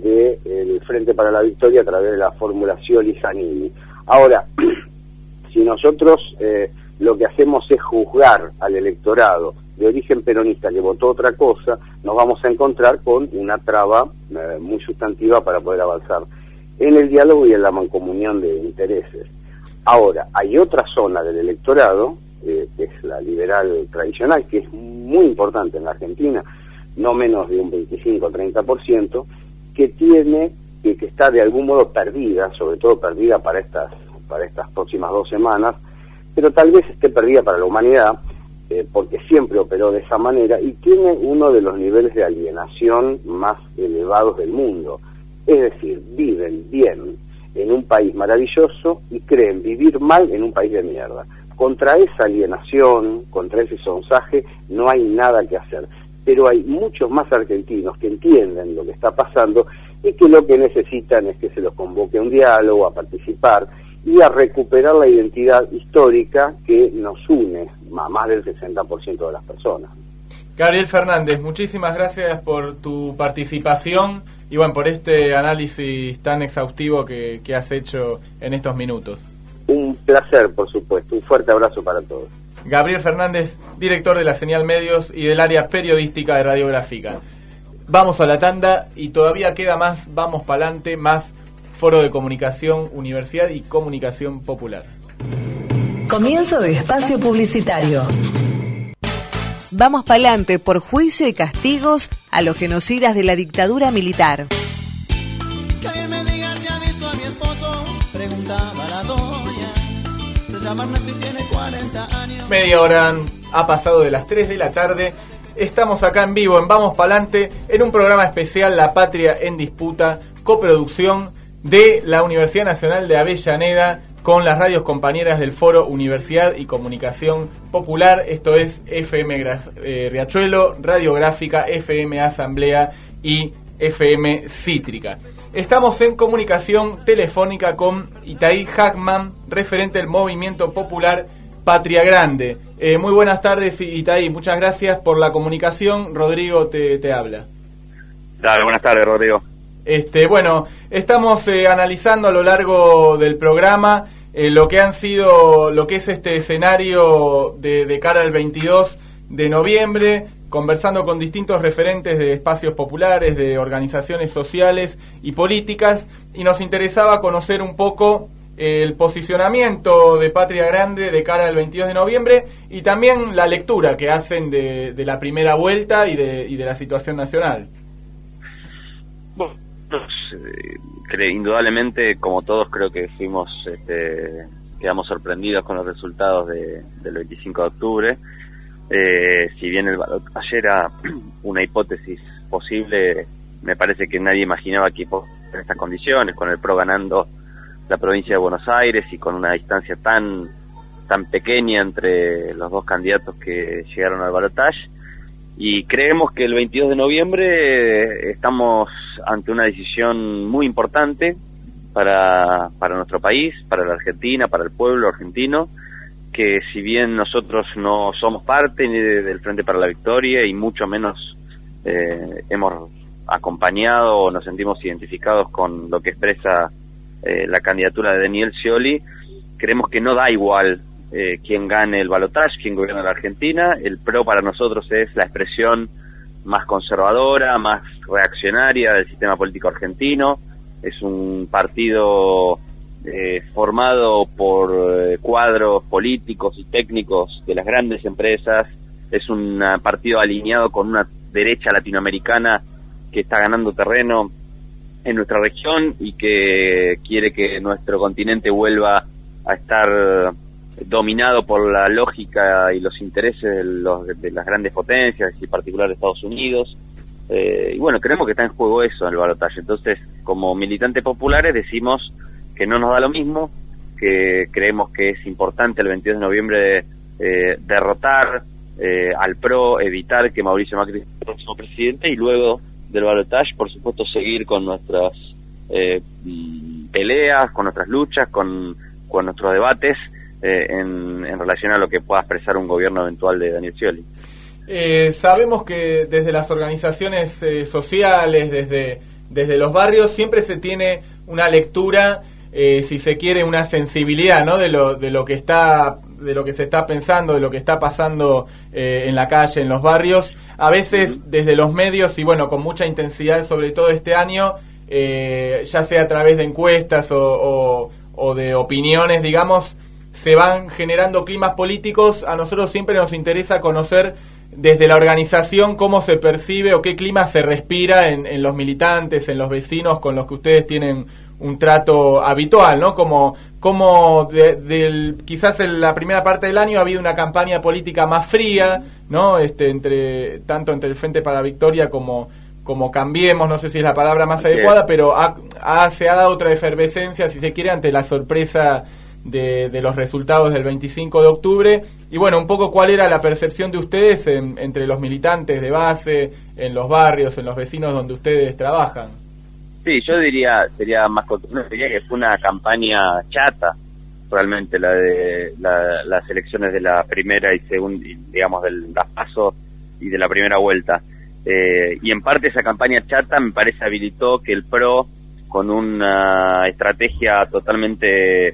del Frente para la Victoria a través de la fórmula Scioli-Zanini. Ahora, si nosotros eh, lo que hacemos es juzgar al electorado de origen peronista que votó otra cosa, nos vamos a encontrar con una traba eh, muy sustantiva para poder avanzar en el diálogo y en la mancomunión de intereses. Ahora, hay otra zona del electorado, eh, que es la liberal tradicional, que es muy importante en la Argentina, no menos de un veinticinco a treinta por ciento, que tiene que, que está de algún modo perdida, sobre todo perdida para estas, para estas próximas dos semanas, pero tal vez esté perdida para la humanidad, eh, porque siempre operó de esa manera y tiene uno de los niveles de alienación más elevados del mundo. Es decir, viven bien en un país maravilloso y creen vivir mal en un país de mierda. Contra esa alienación, contra ese sonsaje, no hay nada que hacer. Pero hay muchos más argentinos que entienden lo que está pasando y que lo que necesitan es que se los convoque a un diálogo, a participar y a recuperar la identidad histórica que nos une a más del sesenta por ciento de las personas. Gabriel Fernández, muchísimas gracias por tu participación y bueno, por este análisis tan exhaustivo que, que has hecho en estos minutos. Un placer, por supuesto. Un fuerte abrazo para todos. Gabriel Fernández, director de la Señal Medios y del área periodística de Radiográfica. Vamos a la tanda y todavía queda más, vamos pa'lante, más Foro de Comunicación, Universidad y Comunicación Popular. Comienzo de espacio publicitario. Vamos pa'lante por juicio y castigos a los genocidas de la dictadura militar. Que alguien me diga si ha visto a mi esposo, preguntaba la doña. Se llama Ernesto y tiene cuarenta años. Media hora ha pasado de las tres de la tarde. Estamos acá en vivo en Vamos Pa'lante en un programa especial La Patria en Disputa, coproducción de la Universidad Nacional de Avellaneda con las radios compañeras del Foro Universidad y Comunicación Popular. Esto es F M eh, Riachuelo, Radiográfica, F M Asamblea y F M Cítrica. Estamos en comunicación telefónica con Itaí Hackman, referente del Movimiento Popular Patria Grande. Eh, muy buenas tardes, Itaí. Muchas gracias por la comunicación. Rodrigo te, te habla. Dale, buenas tardes, Rodrigo. Este, bueno, estamos eh, analizando a lo largo del programa eh, lo que han sido, lo que es este escenario de, de cara al veintidós de noviembre, conversando con distintos referentes de espacios populares, de organizaciones sociales y políticas, y nos interesaba conocer un poco eh, el posicionamiento de Patria Grande de cara al veintidós de noviembre y también la lectura que hacen de, de la primera vuelta y de, y de la situación nacional. Bueno, eh, indudablemente, como todos, creo que fuimos, este, quedamos sorprendidos con los resultados de, del veinticinco de octubre. Eh, si bien el balotaje era una hipótesis posible, me parece que nadie imaginaba que en estas condiciones, con el P R O ganando la provincia de Buenos Aires y con una distancia tan tan pequeña entre los dos candidatos que llegaron al balotaje. Y creemos que el veintidós de noviembre estamos ante una decisión muy importante para, para nuestro país, para la Argentina, para el pueblo argentino, que si bien nosotros no somos parte ni de, del Frente para la Victoria y mucho menos eh, hemos acompañado o nos sentimos identificados con lo que expresa eh, la candidatura de Daniel Scioli, creemos que no da igual Eh, quien gane el balotaje, quien gobierna la Argentina. El P R O para nosotros es la expresión más conservadora, más reaccionaria del sistema político argentino. Es un partido eh, formado por eh, cuadros políticos y técnicos de las grandes empresas. Es un partido alineado con una derecha latinoamericana que está ganando terreno en nuestra región y que quiere que nuestro continente vuelva a estar dominado por la lógica y los intereses de, los, de las grandes potencias, y en particular de Estados Unidos. Eh, y bueno, creemos que está en juego eso en el balotaje. Entonces, como militantes populares decimos que no nos da lo mismo, que creemos que es importante el veintidós de noviembre eh, derrotar eh, al P R O, evitar que Mauricio Macri sea el próximo presidente, y luego del balotaje, por supuesto, seguir con nuestras eh, peleas, con nuestras luchas, con, con nuestros debates, Eh, en, en relación a lo que pueda expresar un gobierno eventual de Daniel Scioli. Eh, sabemos que desde las organizaciones eh, sociales, desde, desde los barrios, siempre se tiene una lectura, eh, si se quiere, una sensibilidad, ¿no? de lo de lo que está, de lo que se está pensando, de lo que está pasando eh, en la calle, en los barrios. A veces desde los medios, y bueno, con mucha intensidad, sobre todo este año, eh, ya sea a través de encuestas o, o, o de opiniones, digamos, se van generando climas políticos, a nosotros siempre nos interesa conocer desde la organización cómo se percibe o qué clima se respira en, en los militantes, en los vecinos con los que ustedes tienen un trato habitual, ¿no? Como, como de, del, quizás en la primera parte del año ha habido una campaña política más fría, ¿no? Este, entre, tanto entre el Frente para la Victoria como, como Cambiemos, no sé si es la palabra más adecuada, pero ha, ha, se ha dado otra efervescencia, si se quiere, ante la sorpresa de, de los resultados del veinticinco de octubre. Y bueno, un poco cuál era la percepción de ustedes en, entre los militantes de base, en los barrios, en los vecinos donde ustedes trabajan. Sí, yo diría, sería más contundente, diría que fue una campaña chata, realmente, la de la, las elecciones de la primera y segunda, digamos, del las PASO y de la primera vuelta. Eh, y en parte esa campaña chata me parece habilitó que el PRO, con una estrategia totalmente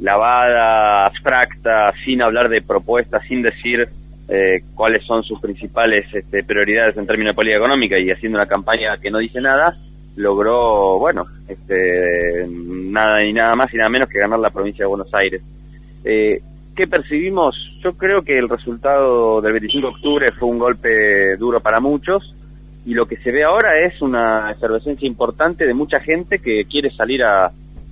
lavada, abstracta, sin hablar de propuestas, sin decir eh, cuáles son sus principales este, prioridades en términos de política económica y haciendo una campaña que no dice nada, logró, bueno, este, nada y nada más y nada menos que ganar la provincia de Buenos Aires. Eh, ¿Qué percibimos? Yo creo que el resultado del veinticinco de octubre fue un golpe duro para muchos y lo que se ve ahora es una efervescencia importante de mucha gente que quiere salir a, a,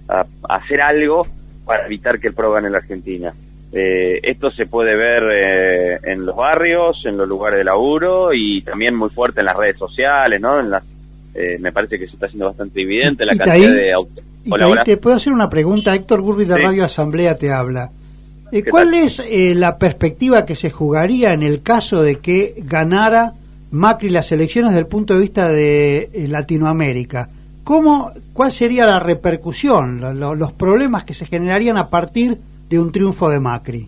a hacer algo para evitar que el PRO gane en la Argentina. Eh, esto se puede ver eh, en los barrios, en los lugares de laburo y también muy fuerte en las redes sociales, ¿no? En las, eh, me parece que se está haciendo bastante evidente la cantidad ahí, de autos. Y ahí te puedo hacer una pregunta. Héctor Gurbi de Sí. Radio Asamblea te habla. Eh, ¿Cuál tal? es eh, la perspectiva que se jugaría en el caso de que ganara Macri las elecciones desde el punto de vista de eh, Latinoamérica? ¿Cómo, ¿Cuál sería la repercusión, lo, lo, los problemas que se generarían a partir de un triunfo de Macri?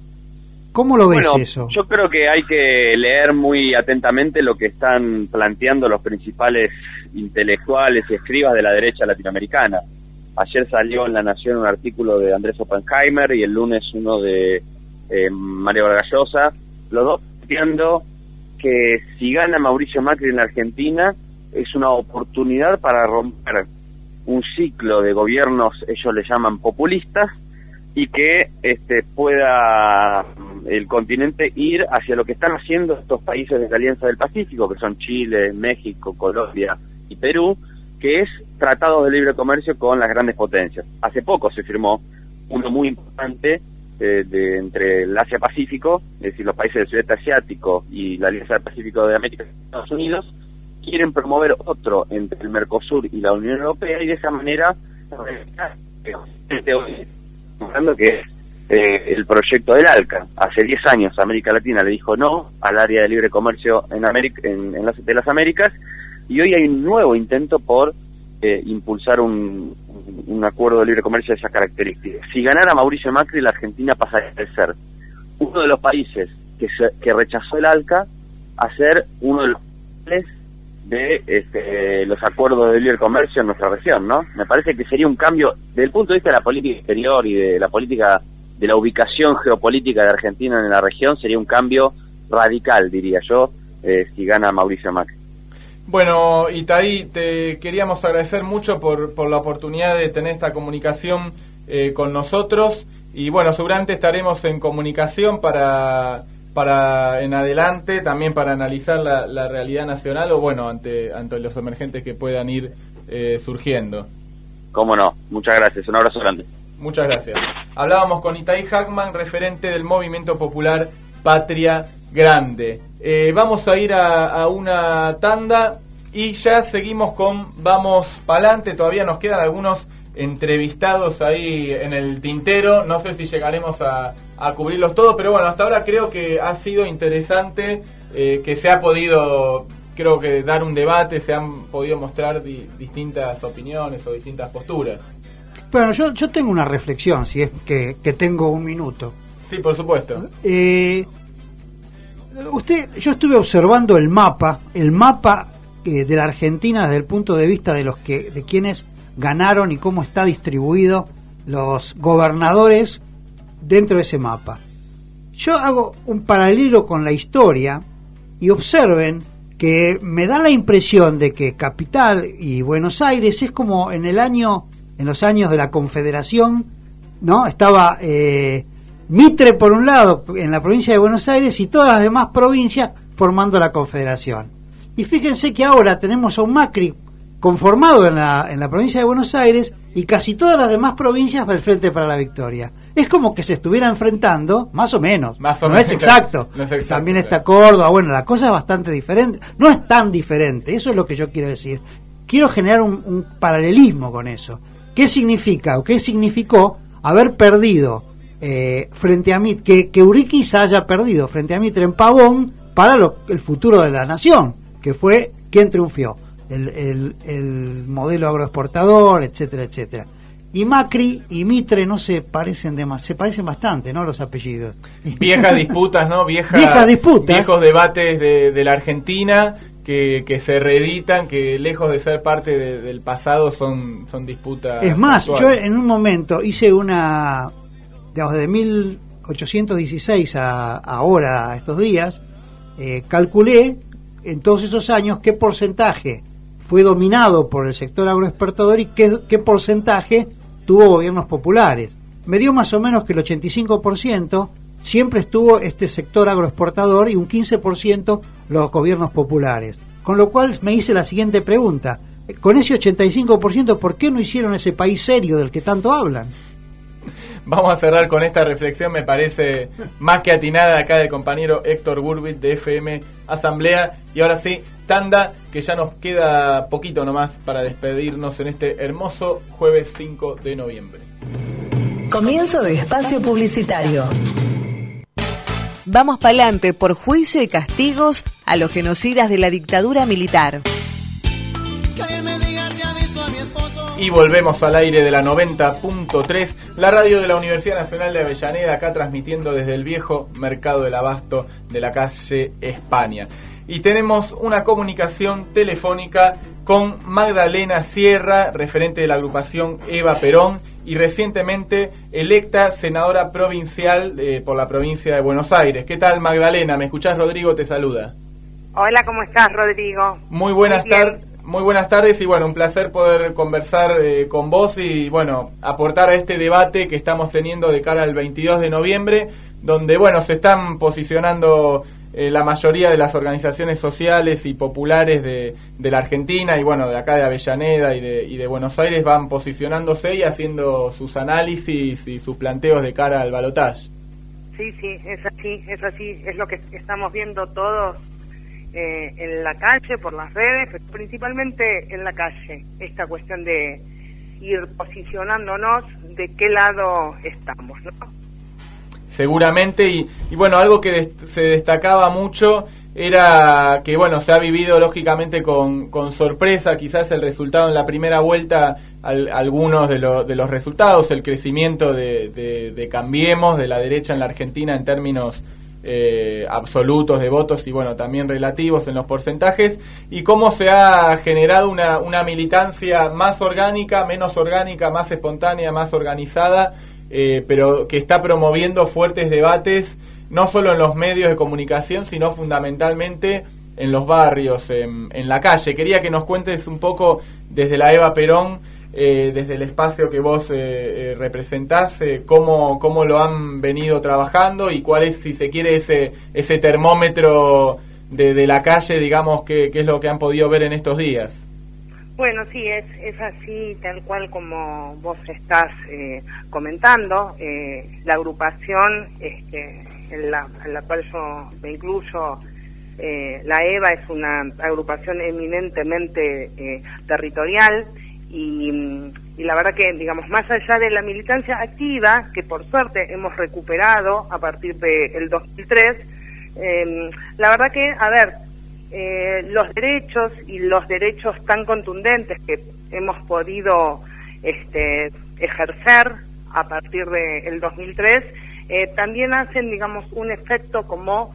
¿Cómo lo ves Bueno, eso? Yo creo que hay que leer muy atentamente lo que están planteando los principales intelectuales y escribas de la derecha latinoamericana. Ayer salió en La Nación un artículo de Andrés Oppenheimer y el lunes uno de eh, Mario Vargas Llosa, los dos planteando que si gana Mauricio Macri en la Argentina es una oportunidad para romper un ciclo de gobiernos, ellos le llaman populistas, y que este pueda el continente ir hacia lo que están haciendo estos países de la Alianza del Pacífico, que son Chile, México, Colombia y Perú, que es tratados de libre comercio con las grandes potencias. Hace poco se firmó uno muy importante eh, de, entre el Asia-Pacífico, es decir, los países del sudeste asiático y la Alianza del Pacífico de América y Estados Unidos, quieren promover otro entre el Mercosur y la Unión Europea y de esa manera hablando que es eh, el proyecto del ALCA. Hace diez años América Latina le dijo no al área de libre comercio en, América, en, en las, de las Américas y hoy hay un nuevo intento por eh, impulsar un, un acuerdo de libre comercio de esas características. Si ganara Mauricio Macri, la Argentina pasaría a ser uno de los países que, se, que rechazó el ALCA a ser uno de los de este, los acuerdos de libre comercio en nuestra región, ¿no? Me parece que sería un cambio, desde el punto de vista de la política exterior y de la política, de la ubicación geopolítica de Argentina en la región, sería un cambio radical, diría yo, eh, si gana Mauricio Macri. Bueno, Itaí, te queríamos agradecer mucho por, por la oportunidad de tener esta comunicación eh, con nosotros y bueno, seguramente estaremos en comunicación para... para en adelante, también para analizar la, la realidad nacional o bueno, ante ante los emergentes que puedan ir eh, surgiendo. Cómo no, muchas gracias, un abrazo grande. Muchas gracias. Hablábamos con Itaí Hackman, referente del Movimiento Popular Patria Grande. Eh, vamos a ir a, a una tanda y ya seguimos con Vamos Pa'lante, todavía nos quedan algunos entrevistados ahí en el tintero, no sé si llegaremos a, a cubrirlos todos, pero bueno, hasta ahora creo que ha sido interesante, eh, que se ha podido, creo que dar un debate, se han podido mostrar di, distintas opiniones o distintas posturas. Bueno, yo, yo tengo una reflexión, si es que, que tengo un minuto. Sí, por supuesto. Eh, usted, yo estuve observando el mapa, el mapa eh, de la Argentina desde el punto de vista de los que, de quienes ganaron y cómo está distribuido los gobernadores dentro de ese mapa. Yo hago un paralelo con la historia y observen que me da la impresión de que Capital y Buenos Aires es como en el año, en los años de la Confederación, ¿no? Estaba eh, Mitre por un lado en la provincia de Buenos Aires y todas las demás provincias formando la confederación. Y fíjense que ahora tenemos a un Macri conformado en la, en la provincia de Buenos Aires y casi todas las demás provincias del Frente para la Victoria. Es como que se estuviera enfrentando, más o menos, más o no, menos es exacto. no es exacto. También está Córdoba, bueno, la cosa es bastante diferente, no es tan diferente, eso es lo que yo quiero decir. Quiero generar un, un paralelismo con eso. ¿Qué significa o qué significó haber perdido eh, frente a Mitre, que, que Uriquiza haya perdido frente a Mitre en Pavón para lo, el futuro de la nación, que fue quien triunfó? El, el, el modelo agroexportador, etcétera, etcétera. Y Macri y Mitre no se parecen demasiado, se parecen bastante, ¿no? Los apellidos. Viejas disputas, ¿no? Vieja, Viejas disputas. Viejos debates de, de la Argentina que, que se reeditan, que lejos de ser parte de, del pasado son, son disputas. Es más, actuales. yo en un momento hice una, digamos, de mil ochocientos dieciséis a ahora, a estos días, eh, calculé en todos esos años qué porcentaje fue dominado por el sector agroexportador y qué, qué porcentaje tuvo gobiernos populares. Me dio más o menos que el ochenta y cinco por ciento siempre estuvo este sector agroexportador y un quince por ciento los gobiernos populares. Con lo cual me hice la siguiente pregunta. Con ese ochenta y cinco por ciento, ¿por qué no hicieron ese país serio del que tanto hablan? Vamos a cerrar con esta reflexión, me parece más que atinada acá del compañero Héctor Gurbit de F M Asamblea. Y ahora sí, tanda, que ya nos queda poquito nomás para despedirnos en este hermoso jueves cinco de noviembre. Comienzo de espacio publicitario. Vamos pa'lante por juicio y castigos a los genocidas de la dictadura militar. Y volvemos al aire de la noventa punto tres, la radio de la Universidad Nacional de Avellaneda, acá transmitiendo desde el viejo mercado del abasto de la calle España. Y tenemos una comunicación telefónica con Magdalena Sierra, referente de la agrupación Eva Perón y recientemente electa senadora provincial eh, por la provincia de Buenos Aires. ¿Qué tal, Magdalena? ¿Me escuchás? Rodrigo te saluda. Hola, ¿cómo estás, Rodrigo? Muy buenas tardes. Muy buenas tardes y bueno, un placer poder conversar eh, con vos y bueno, aportar a este debate que estamos teniendo de cara al veintidós de noviembre, donde bueno, se están posicionando eh, la mayoría de las organizaciones sociales y populares de, de la Argentina y bueno, de acá de Avellaneda y de, y de Buenos Aires van posicionándose y haciendo sus análisis y sus planteos de cara al balotaje. Sí, sí, es así, es así, es lo que estamos viendo todos. Eh, en la calle, por las redes, pero principalmente en la calle, esta cuestión de ir posicionándonos de qué lado estamos, ¿no? Seguramente, y, y bueno, algo que des- se destacaba mucho era que, bueno, se ha vivido lógicamente con, con sorpresa quizás el resultado en la primera vuelta, al, algunos de, lo, de los resultados, el crecimiento de, de, de Cambiemos, de la derecha en la Argentina en términos Eh, absolutos de votos y bueno, también relativos en los porcentajes, y cómo se ha generado una, una militancia más orgánica, menos orgánica, más espontánea, más organizada, eh, pero que está promoviendo fuertes debates, no solo en los medios de comunicación, sino fundamentalmente en los barrios, en, en la calle. Quería que nos cuentes un poco desde la Eva Perón, Eh, desde el espacio que vos eh, eh, representás, eh, cómo, cómo lo han venido trabajando y cuál es, si se quiere, ese ese termómetro de, de la calle, digamos, qué es lo que han podido ver en estos días. Bueno, sí, es, es así, tal cual como vos estás eh, comentando. Eh, la agrupación este, en, la, en la cual yo me incluyo, eh, la EVA, es una agrupación eminentemente eh, territorial. Y, y la verdad que, digamos, más allá de la militancia activa, que por suerte hemos recuperado a partir del dos mil tres, eh, la verdad que, a ver, eh, los derechos y los derechos tan contundentes que hemos podido este, ejercer a partir del dos mil tres, eh, también hacen, digamos, un efecto como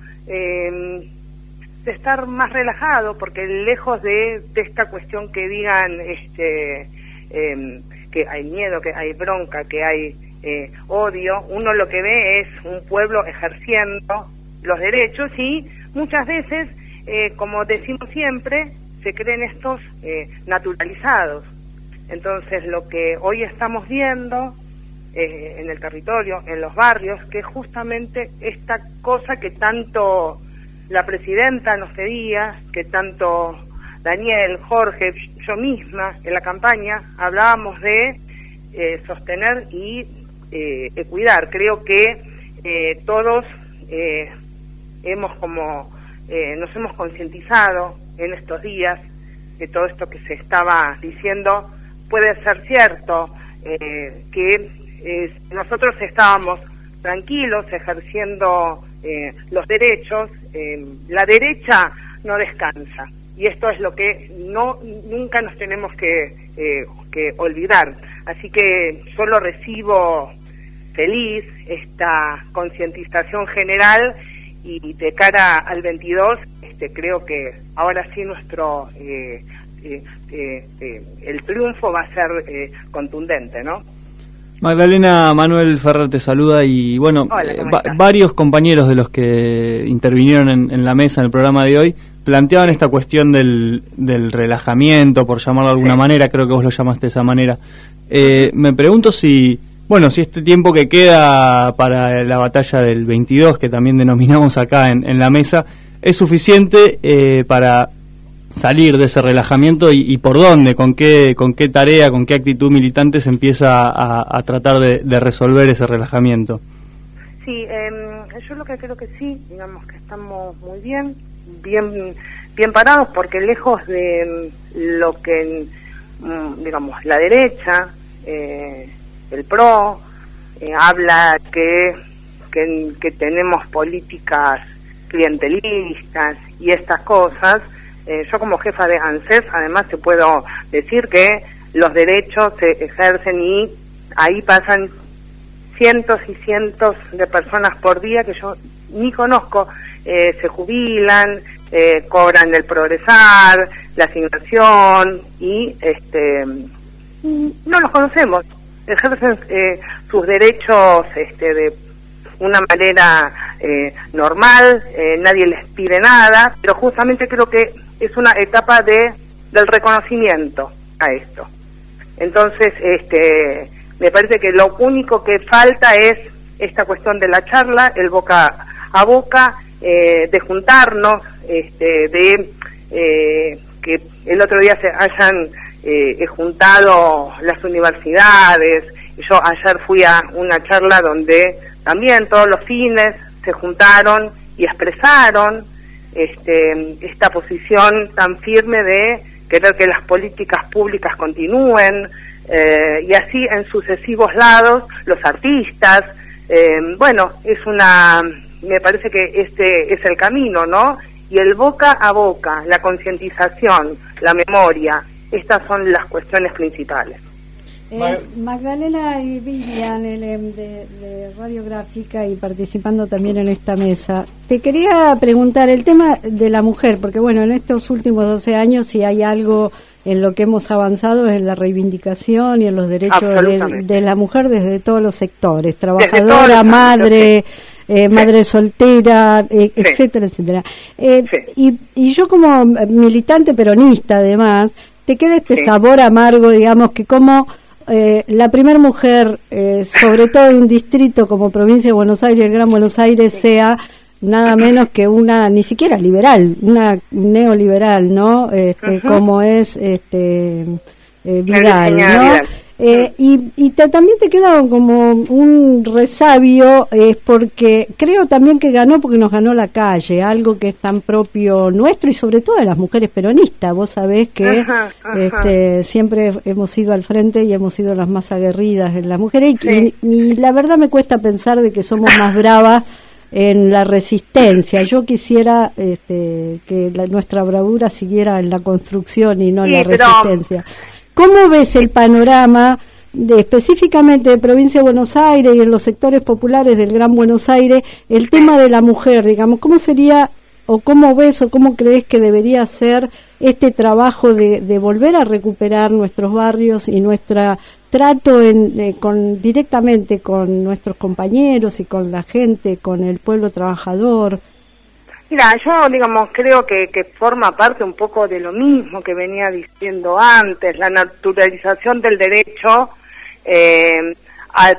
eh, de estar más relajado, porque lejos de, de esta cuestión que digan este eh, que hay miedo, que hay bronca, que hay eh, odio, uno lo que ve es un pueblo ejerciendo los derechos y muchas veces, eh, como decimos siempre, se creen estos eh, naturalizados. Entonces lo que hoy estamos viendo eh, en el territorio, en los barrios, que es justamente esta cosa que tanto la presidenta nos pedía, que tanto Daniel, Jorge, yo misma en la campaña hablábamos de eh, sostener y eh, cuidar. Creo que eh, todos eh, hemos como eh, nos hemos concientizado en estos días que todo esto que se estaba diciendo puede ser cierto, eh, que eh, nosotros estábamos tranquilos ejerciendo eh, los derechos, eh, la derecha no descansa, y esto es lo que no nunca nos tenemos que, eh, que olvidar. Así que yo lo recibo feliz, esta concientización general, y de cara al veintidós este, creo que ahora sí nuestro eh, eh, eh, eh, el triunfo va a ser eh, contundente, ¿no? Magdalena, Manuel Ferrer te saluda y bueno, Hola, eh, va, varios compañeros de los que intervinieron en, en la mesa en el programa de hoy planteaban esta cuestión del, del relajamiento, por llamarlo de alguna sí. manera, creo que vos lo llamaste de esa manera. Eh, me pregunto si, bueno, si este tiempo que queda para la batalla del veintidós, que también denominamos acá en, en la mesa, es suficiente eh, para salir de ese relajamiento y, y por dónde, con qué con qué tarea, con qué actitud militante se empieza a, a tratar de, de resolver ese relajamiento. Sí, eh, yo lo que creo que sí, digamos que estamos muy bien, bien bien parados, porque lejos de lo que, digamos, la derecha, eh, el PRO, eh, habla que, que, que tenemos políticas clientelistas y estas cosas, Eh, yo como jefa de ANSES además te puedo decir que los derechos se ejercen y ahí pasan cientos y cientos de personas por día que yo ni conozco, eh, se jubilan, eh, cobran el progresar, la asignación y este no los conocemos, ejercen eh, sus derechos este de una manera eh, normal, eh, nadie les pide nada, pero justamente creo que es una etapa de del reconocimiento a esto. Entonces, este, me parece que lo único que falta es esta cuestión de la charla, el boca a boca, eh, de juntarnos, este, de eh, que el otro día se hayan eh, juntado las universidades. Yo ayer fui a una charla donde también todos los fines se juntaron y expresaron este, esta posición tan firme de querer que las políticas públicas continúen, eh, y así en sucesivos lados, los artistas, eh, bueno, es una, me parece que este es el camino, ¿no? Y el boca a boca, la concientización, la memoria, estas son las cuestiones principales. Eh, Magdalena y Vivian el, de, de Radiográfica y participando también en esta mesa, te quería preguntar el tema de la mujer, porque bueno, en estos últimos doce años si hay algo en lo que hemos avanzado es en la reivindicación y en los derechos de, de la mujer desde todos los sectores, trabajadora, madre, eh, madre sí. soltera, eh, sí. etcétera, etcétera. Eh, sí. y, y yo como militante peronista además, te queda este sí. sabor amargo, digamos, que como Eh, la primera mujer, eh, sobre todo en un distrito como Provincia de Buenos Aires, el Gran Buenos Aires, sea nada menos que una, ni siquiera liberal, una neoliberal, ¿no? Este, uh-huh. Como es este eh, Vidal, ¿no? Vidal. Eh, y y te, también te queda como un resabio, es eh, porque creo también que ganó porque nos ganó la calle, algo que es tan propio nuestro y sobre todo de las mujeres peronistas. Vos sabés que ajá, ajá. Este, siempre hemos ido al frente y hemos sido las más aguerridas en las mujeres, sí. y, y la verdad me cuesta pensar de que somos más bravas en la resistencia. Yo quisiera este, que la, nuestra bravura siguiera en la construcción y no en sí, la resistencia. Pero... ¿Cómo ves el panorama de, específicamente de Provincia de Buenos Aires y en los sectores populares del Gran Buenos Aires, el tema de la mujer, digamos, cómo sería o cómo ves o cómo crees que debería ser este trabajo de, de volver a recuperar nuestros barrios y nuestro trato en, eh, con, directamente con nuestros compañeros y con la gente, con el pueblo trabajador? Mira, yo, digamos, creo que, que forma parte un poco de lo mismo que venía diciendo antes, la naturalización del derecho eh, a,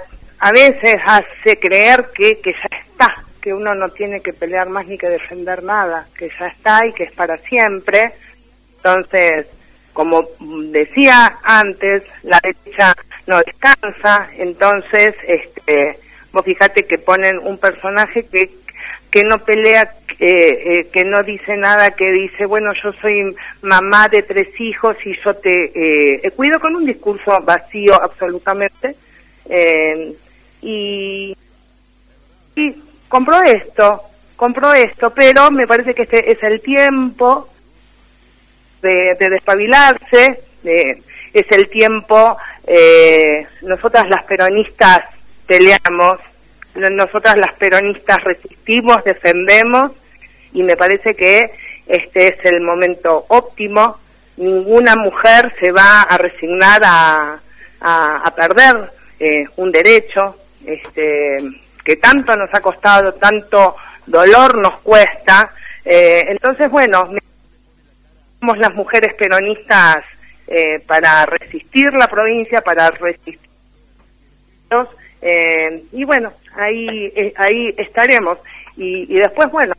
a veces hace creer que, que ya está, que uno no tiene que pelear más ni que defender nada, que ya está y que es para siempre. Entonces, como decía antes, la derecha no descansa, entonces este, vos fijate que ponen un personaje que, que no pelea, eh, eh, que no dice nada, que dice, bueno, yo soy mamá de tres hijos y yo te eh, cuido, con un discurso vacío absolutamente, eh, y, y compró esto, compró esto, pero me parece que este es el tiempo de, de despabilarse, de, es el tiempo, eh, nosotras las peronistas peleamos, nosotras las peronistas resistimos, defendemos, y me parece que este es el momento óptimo. Ninguna mujer se va a resignar a, a, a perder eh, un derecho este, que tanto nos ha costado, tanto dolor nos cuesta. Eh, entonces, bueno, somos las mujeres peronistas eh, para resistir la provincia, para resistir. Eh, y bueno, ahí eh, ahí estaremos. Y, y después, bueno,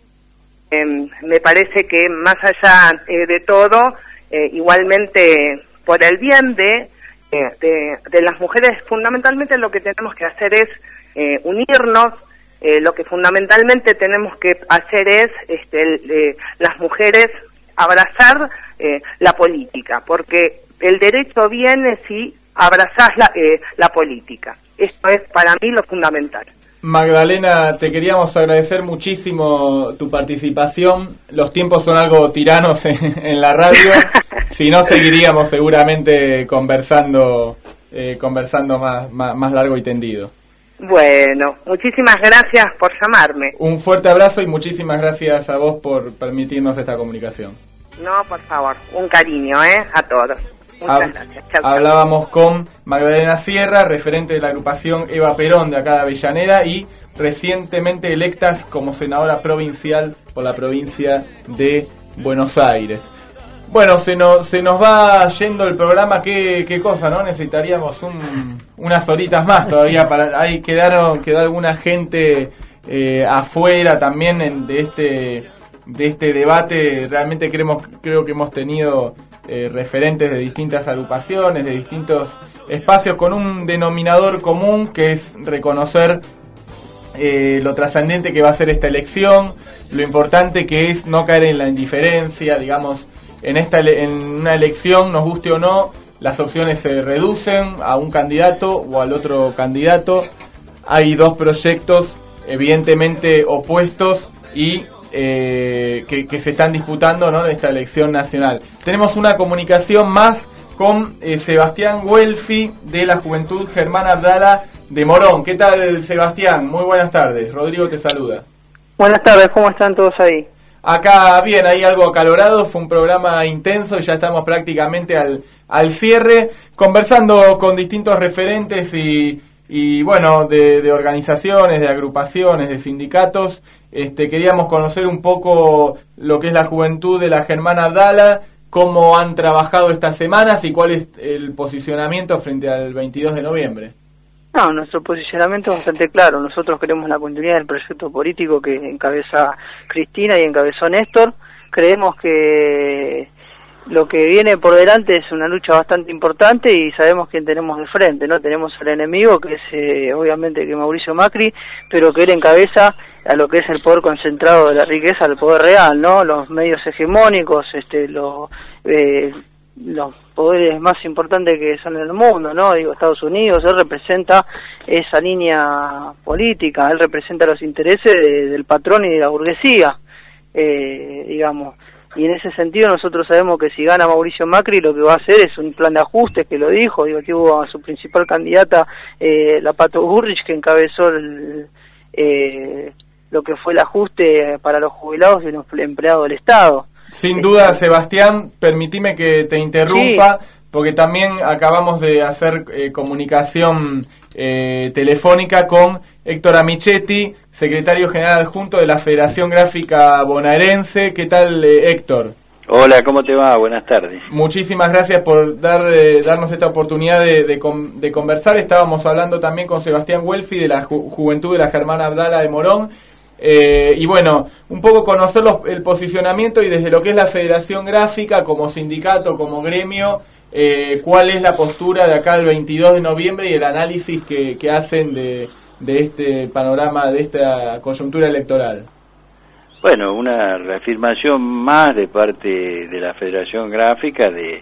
eh, me parece que más allá eh, de todo, eh, igualmente por el bien de, eh, de, de las mujeres, fundamentalmente lo que tenemos que hacer es eh, unirnos. Eh, lo que fundamentalmente tenemos que hacer es este, el, eh, las mujeres abrazar eh, la política, porque el derecho viene si abrazás la, eh, la política. Esto es para mí lo fundamental. Magdalena, te queríamos agradecer muchísimo tu participación. Los tiempos son algo tiranos en, en la radio. Si no, seguiríamos seguramente conversando eh, conversando más, más, más largo y tendido. Bueno, muchísimas gracias por llamarme. Un fuerte abrazo y muchísimas gracias a vos por permitirnos esta comunicación. No, por favor, un cariño, ¿eh? A todos. Muchas Hab- gracias. Chau, chau. Hablábamos con Magdalena Sierra, referente de la agrupación Eva Perón de acá de Avellaneda y recientemente electas como senadora provincial por la provincia de Buenos Aires. Bueno, se nos, se nos va yendo el programa, qué, qué cosa, ¿no? Necesitaríamos un, unas horitas más todavía, para ahí quedaron, quedó alguna gente eh, afuera también en, de este de este debate. Realmente creemos, creo que hemos tenido eh, referentes de distintas agrupaciones, de distintos espacios, con un denominador común que es reconocer eh, lo trascendente que va a ser esta elección, lo importante que es no caer en la indiferencia, digamos. En esta en una elección, nos guste o no, las opciones se reducen a un candidato o al otro candidato. Hay dos proyectos evidentemente opuestos y eh, que, que se están disputando, ¿no?, en esta elección nacional. Tenemos una comunicación más con eh, Sebastián Guelfi de la Juventud Germán Abdala de Morón. ¿Qué tal, Sebastián? Muy buenas tardes. Rodrigo te saluda. Buenas tardes, ¿cómo están todos ahí? Acá bien, hay algo acalorado, fue un programa intenso y ya estamos prácticamente al, al cierre, conversando con distintos referentes y, y bueno, de, de organizaciones, de agrupaciones, de sindicatos. Este, queríamos conocer un poco lo que es la Juventud de la Germán Abdala, cómo han trabajado estas semanas y cuál es el posicionamiento frente al veintidós de noviembre. No, nuestro posicionamiento es bastante claro. Nosotros queremos la continuidad del proyecto político que encabeza Cristina y encabezó Néstor. Creemos que lo que viene por delante es una lucha bastante importante y sabemos quién tenemos de frente, ¿no? Tenemos al enemigo, que es eh, obviamente que Mauricio Macri, pero que él encabeza a lo que es el poder concentrado de la riqueza, el poder real, ¿no? Los medios hegemónicos, este, los... Eh, los poderes más importantes que son en el mundo, ¿no? Digo, Estados Unidos, él representa esa línea política, él representa los intereses de, del patrón y de la burguesía, eh, digamos. Y en ese sentido nosotros sabemos que si gana Mauricio Macri lo que va a hacer es un plan de ajustes, que lo dijo, digo, que hubo a su principal candidata, eh, la Pato Burrich, que encabezó el, eh, lo que fue el ajuste para los jubilados y los empleados del Estado. Sin duda, Sebastián, permitime que te interrumpa, sí, porque también acabamos de hacer eh, comunicación eh, telefónica con Héctor Amichetti, secretario general adjunto de la Federación Gráfica Bonaerense. ¿Qué tal, eh, Héctor? Hola, ¿cómo te va? Buenas tardes. Muchísimas gracias por dar, eh, darnos esta oportunidad de, de, con, de conversar. Estábamos hablando también con Sebastián Welfi de la Ju- Juventud de la Germana Abdala de Morón. Eh, y bueno, un poco conocer los, el posicionamiento y desde lo que es la Federación Gráfica, como sindicato, como gremio, eh, cuál es la postura de acá el veintidós de noviembre y el análisis que, que hacen de, de este panorama, de esta coyuntura electoral. Bueno, una reafirmación más de parte de la Federación Gráfica de,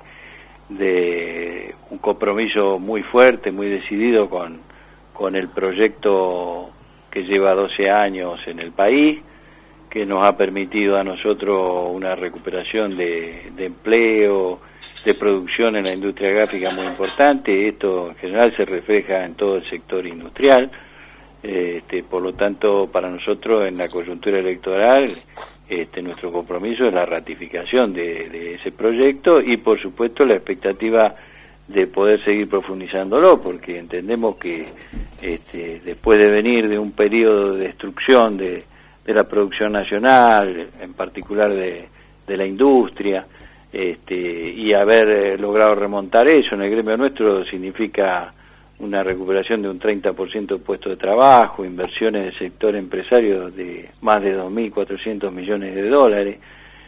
de un compromiso muy fuerte, muy decidido con, con el proyecto que lleva doce años en el país, que nos ha permitido a nosotros una recuperación de, de empleo, de producción en la industria gráfica muy importante. Esto en general se refleja en todo el sector industrial. Este, por lo tanto, para nosotros en la coyuntura electoral, este, nuestro compromiso es la ratificación de, de ese proyecto y, por supuesto, la expectativa de poder seguir profundizándolo, porque entendemos que este, después de venir de un periodo de destrucción de, de la producción nacional, en particular de, de la industria, este, y haber eh, logrado remontar eso en el gremio nuestro significa una recuperación de un treinta por ciento de puestos de trabajo, inversiones del sector empresario de más de dos mil cuatrocientos millones de dólares,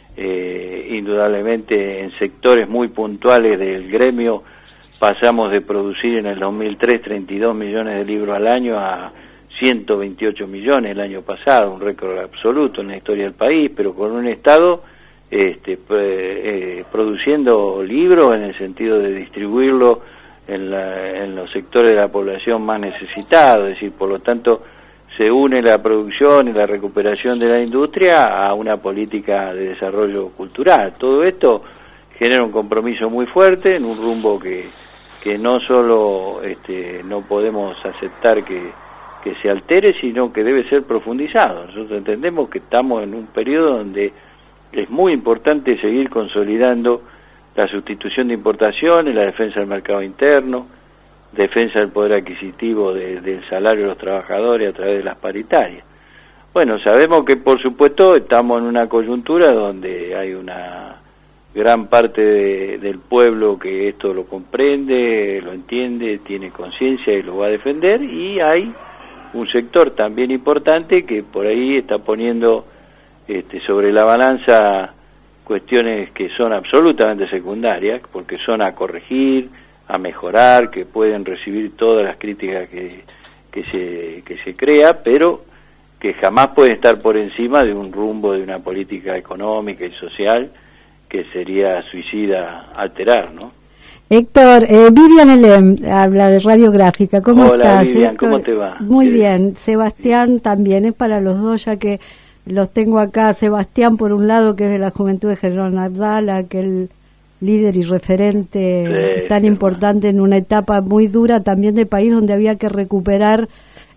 eh, indudablemente en sectores muy puntuales del gremio pasamos de producir en el dos mil tres treinta y dos millones de libros al año a ciento veintiocho millones el año pasado, un récord absoluto en la historia del país, pero con un Estado este, eh, produciendo libros en el sentido de distribuirlo en, la, en los sectores de la población más necesitados, es decir, por lo tanto se une la producción y la recuperación de la industria a una política de desarrollo cultural. Todo esto genera un compromiso muy fuerte en un rumbo que, que no solo este, no podemos aceptar que, que se altere, sino que debe ser profundizado. Nosotros entendemos que estamos en un periodo donde es muy importante seguir consolidando la sustitución de importaciones, la defensa del mercado interno, defensa del poder adquisitivo de, del salario de los trabajadores a través de las paritarias. Bueno, sabemos que por supuesto estamos en una coyuntura donde hay una gran parte de, del pueblo que esto lo comprende, lo entiende, tiene conciencia y lo va a defender, y hay un sector también importante que por ahí está poniendo este, sobre la balanza cuestiones que son absolutamente secundarias, porque son a corregir, a mejorar, que pueden recibir todas las críticas que, que se que se crea, pero que jamás pueden estar por encima de un rumbo de una política económica y social que sería suicida alterar, ¿no? Héctor, eh, Vivian Elem habla de Radiográfica. ¿Cómo Hola, estás? Vivian, Héctor? ¿cómo te va? Muy Sí. bien. Sebastián también, es para los dos, ya que los tengo acá. Sebastián, por un lado, que es de la Juventud de Germana Abdala, que el líder y referente Sí, tan importante en una etapa muy dura también del país, donde había que recuperar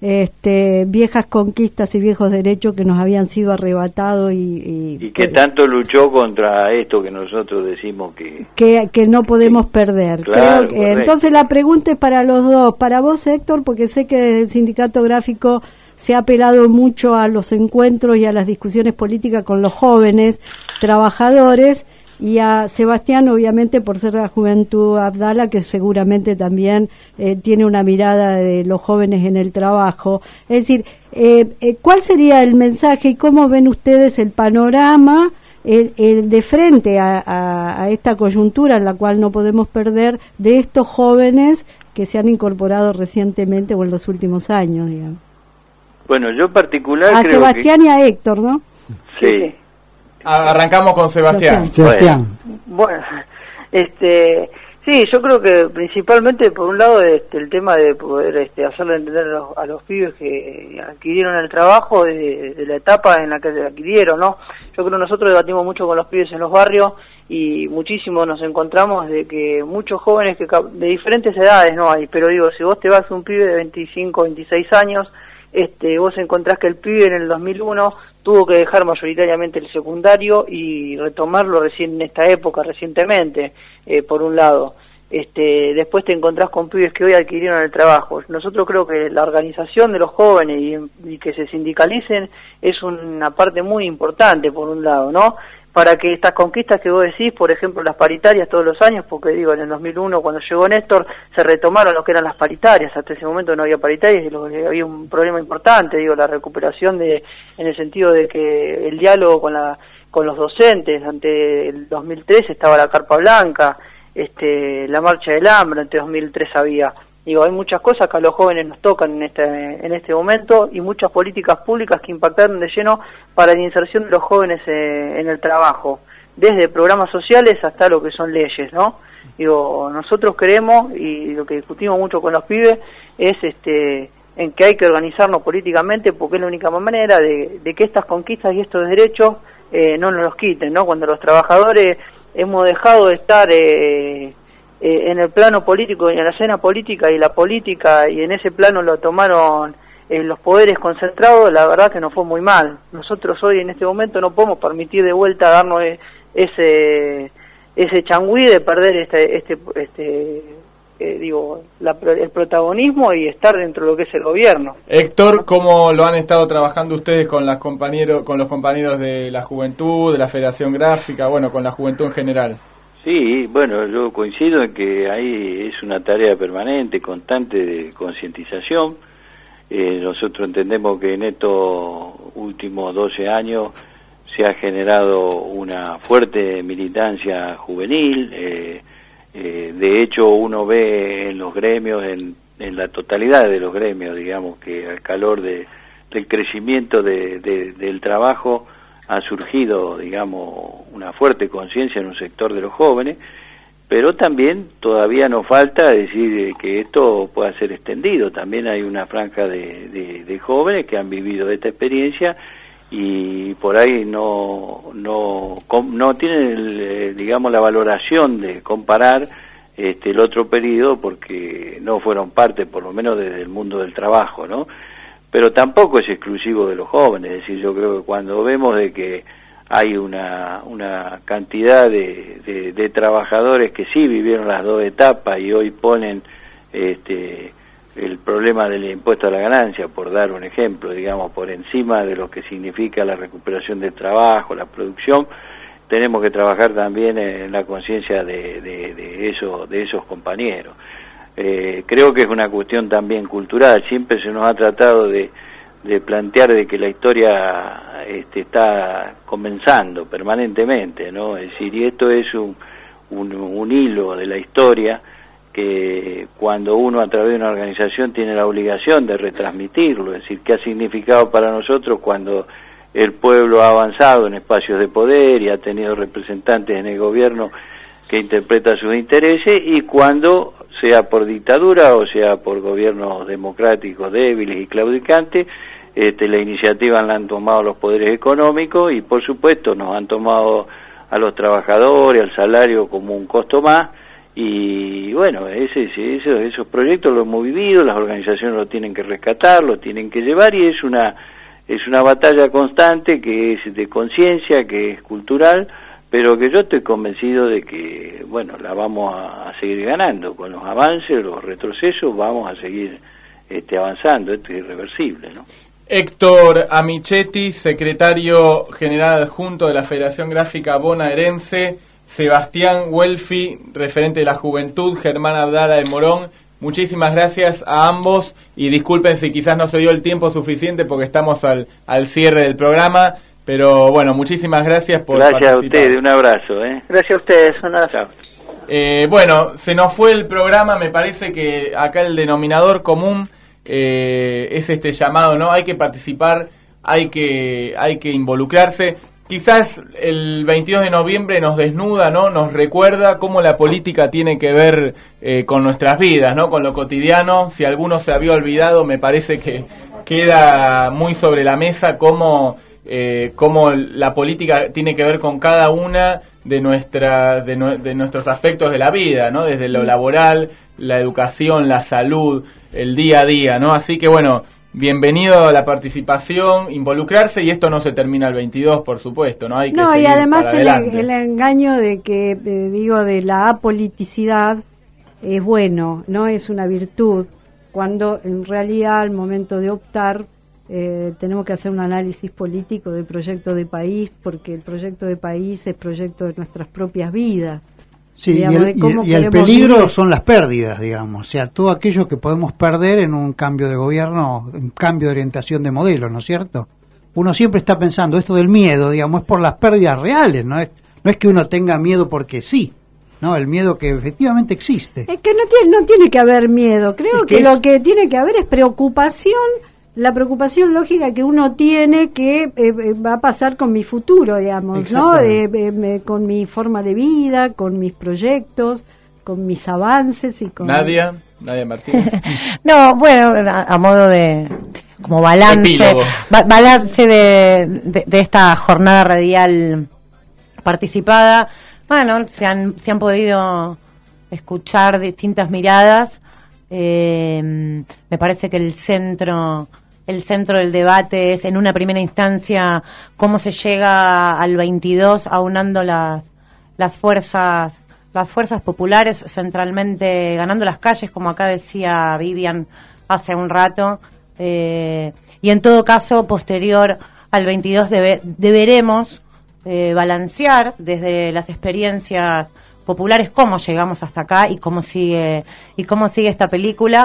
este, viejas conquistas y viejos derechos que nos habían sido arrebatados y, y, Y que tanto luchó contra esto que nosotros decimos que... que, que no podemos perder. Claro, Creo que, correcto. entonces la pregunta es para los dos. Para vos, Héctor, porque sé que desde el Sindicato Gráfico se ha apelado mucho a los encuentros y a las discusiones políticas con los jóvenes trabajadores, y a Sebastián, obviamente, por ser de la Juventud Abdala, que seguramente también eh, tiene una mirada de los jóvenes en el trabajo. Es decir, eh, eh, ¿cuál sería el mensaje y cómo ven ustedes el panorama el, el de frente a, a, a esta coyuntura en la cual no podemos perder de estos jóvenes que se han incorporado recientemente o en los últimos años, digamos? Bueno, yo en particular A creo Sebastián que... y a Héctor, ¿no? Sí. Arrancamos con Sebastián. Sebastián. Bueno, este, sí, yo creo que principalmente por un lado este, el tema de poder este, hacerle entender a los, a los pibes que adquirieron el trabajo de, de la etapa en la que se adquirieron, ¿no? Yo creo que nosotros debatimos mucho con los pibes en los barrios y muchísimo nos encontramos de que muchos jóvenes que de diferentes edades no hay, pero digo, si vos te vas a un pibe de veinticinco, veintiséis años, este, vos encontrás que el pibe en el dos mil uno tuvo que dejar mayoritariamente el secundario y retomarlo recién en esta época, recientemente, eh, por un lado. Este, después te encontrás con pibes que hoy adquirieron el trabajo. Nosotros creo que la organización de los jóvenes y, y que se sindicalicen es una parte muy importante, por un lado, ¿no? para que estas conquistas que vos decís, por ejemplo las paritarias todos los años, porque digo, en el dos mil uno cuando llegó Néstor se retomaron lo que eran las paritarias, hasta ese momento no había paritarias y lo, había un problema importante, digo, la recuperación de, en el sentido de que el diálogo con la con los docentes, ante el dos mil tres estaba la Carpa Blanca, este la Marcha del Hambre, ante dos mil tres había. Digo, hay muchas cosas que a los jóvenes nos tocan en este en este momento y muchas políticas públicas que impactaron de lleno para la inserción de los jóvenes eh, en el trabajo, desde programas sociales hasta lo que son leyes, ¿no? Digo, nosotros creemos, y lo que discutimos mucho con los pibes, es este en que hay que organizarnos políticamente porque es la única manera de, de que estas conquistas y estos derechos eh, no nos los quiten, ¿no? Cuando los trabajadores hemos dejado de estar... Eh, Eh, en el plano político y en la escena política y la política y en ese plano lo tomaron eh, los poderes concentrados, la verdad que nos fue muy mal. Nosotros hoy en este momento no podemos permitir de vuelta darnos ese ese changüí de perder este este este eh, digo la, el protagonismo y estar dentro de lo que es el gobierno. Héctor, ¿cómo lo han estado trabajando ustedes con las compañeros con los compañeros de la juventud, de la Federación Gráfica, bueno, con la juventud en general? Sí, bueno, yo coincido en que ahí es una tarea permanente, constante de concientización. Eh, nosotros entendemos que en estos últimos doce años se ha generado una fuerte militancia juvenil. Eh, eh, de hecho, uno ve en los gremios, en, en la totalidad de los gremios, digamos, que al calor de, del crecimiento de, de, del trabajo, ha surgido, digamos, una fuerte conciencia en un sector de los jóvenes, pero también todavía nos falta decir que esto pueda ser extendido. También hay una franja de, de, de jóvenes que han vivido esta experiencia y por ahí no no no tienen, el, digamos, la valoración de comparar este el otro periodo porque no fueron parte, por lo menos desde el mundo del trabajo, ¿no? Pero tampoco es exclusivo de los jóvenes, es decir, yo creo que cuando vemos de que hay una una cantidad de, de, de trabajadores que sí vivieron las dos etapas y hoy ponen este el problema del impuesto a la ganancia, por dar un ejemplo, digamos, por encima de lo que significa la recuperación del trabajo, la producción, tenemos que trabajar también en la conciencia de, de, de, eso, de esos compañeros. Eh, creo que es una cuestión también cultural, siempre se nos ha tratado de, de plantear de que la historia este, está comenzando permanentemente, ¿no? Es decir, y esto es un, un, un hilo de la historia que cuando uno a través de una organización tiene la obligación de retransmitirlo, es decir, qué ha significado para nosotros cuando el pueblo ha avanzado en espacios de poder y ha tenido representantes en el gobierno que interpretan sus intereses, y cuando, sea por dictadura o sea por gobiernos democráticos débiles y claudicantes, este, la iniciativa la han tomado los poderes económicos y por supuesto nos han tomado a los trabajadores, al salario como un costo más, y bueno, ese, ese, esos proyectos los hemos vivido, las organizaciones lo tienen que rescatar, lo tienen que llevar, y es una, es una batalla constante que es de conciencia, que es cultural, pero que yo estoy convencido de que, bueno, la vamos a, a seguir ganando, con los avances, los retrocesos, vamos a seguir este, avanzando, esto es irreversible, ¿no? Héctor Amichetti, secretario general adjunto de la Federación Gráfica Bonaerense, Sebastián Welfi, referente de la Juventud, Germán Abdala de Morón, muchísimas gracias a ambos y disculpen si quizás no se dio el tiempo suficiente porque estamos al, al cierre del programa. Pero bueno, muchísimas gracias por gracias participar. Gracias a ustedes, un abrazo. ¿eh? Gracias a ustedes, un abrazo. Eh, bueno, se nos fue el programa, me parece que acá el denominador común eh, es este llamado, ¿no? Hay que participar, hay que, hay que involucrarse. Quizás el veintidós de noviembre nos desnuda, ¿no? Nos recuerda cómo la política tiene que ver eh, con nuestras vidas, ¿no? Con lo cotidiano. Si alguno se había olvidado, me parece que queda muy sobre la mesa cómo... Eh, cómo la política tiene que ver con cada una de nuestra de, no, de nuestros aspectos de la vida, ¿no? Desde lo laboral, la educación, la salud, el día a día, ¿no? Así que bueno, bienvenido a la participación, involucrarse, y esto no se termina el veintidós, por supuesto, ¿no? Hay que no, seguir y además para el, adelante. el engaño de que, eh, digo, de la apoliticidad es bueno, no es una virtud, cuando en realidad al momento de optar eh, tenemos que hacer un análisis político del proyecto de país, porque el proyecto de país es proyecto de nuestras propias vidas. Sí, digamos, y el, y, y el peligro vivir. Son las pérdidas, digamos, o sea, todo aquello que podemos perder en un cambio de gobierno, un cambio de orientación de modelo, ¿no es cierto? Uno siempre está pensando, esto del miedo, digamos, es por las pérdidas reales, no es, no es que uno tenga miedo porque sí, no, el miedo que efectivamente existe. Es que no tiene, no tiene que haber miedo, creo es que, que es... lo que tiene que haber es preocupación, la preocupación lógica que uno tiene que eh, va a pasar con mi futuro, digamos, ¿no? Eh, eh, con mi forma de vida, con mis proyectos, con mis avances y con... Nadia, Nadia Martínez. No, bueno, a, a modo de... como balance ba- balance de, de, de esta jornada radial participada, bueno, se han, se han podido escuchar distintas miradas. Eh, me parece que el centro el centro del debate es, en una primera instancia, cómo se llega al veintidós aunando las las fuerzas las fuerzas populares, centralmente ganando las calles, como acá decía Vivian hace un rato, eh, y en todo caso, posterior al veintidós debe, deberemos eh, balancear desde las experiencias populares cómo llegamos hasta acá y cómo sigue y cómo sigue esta película,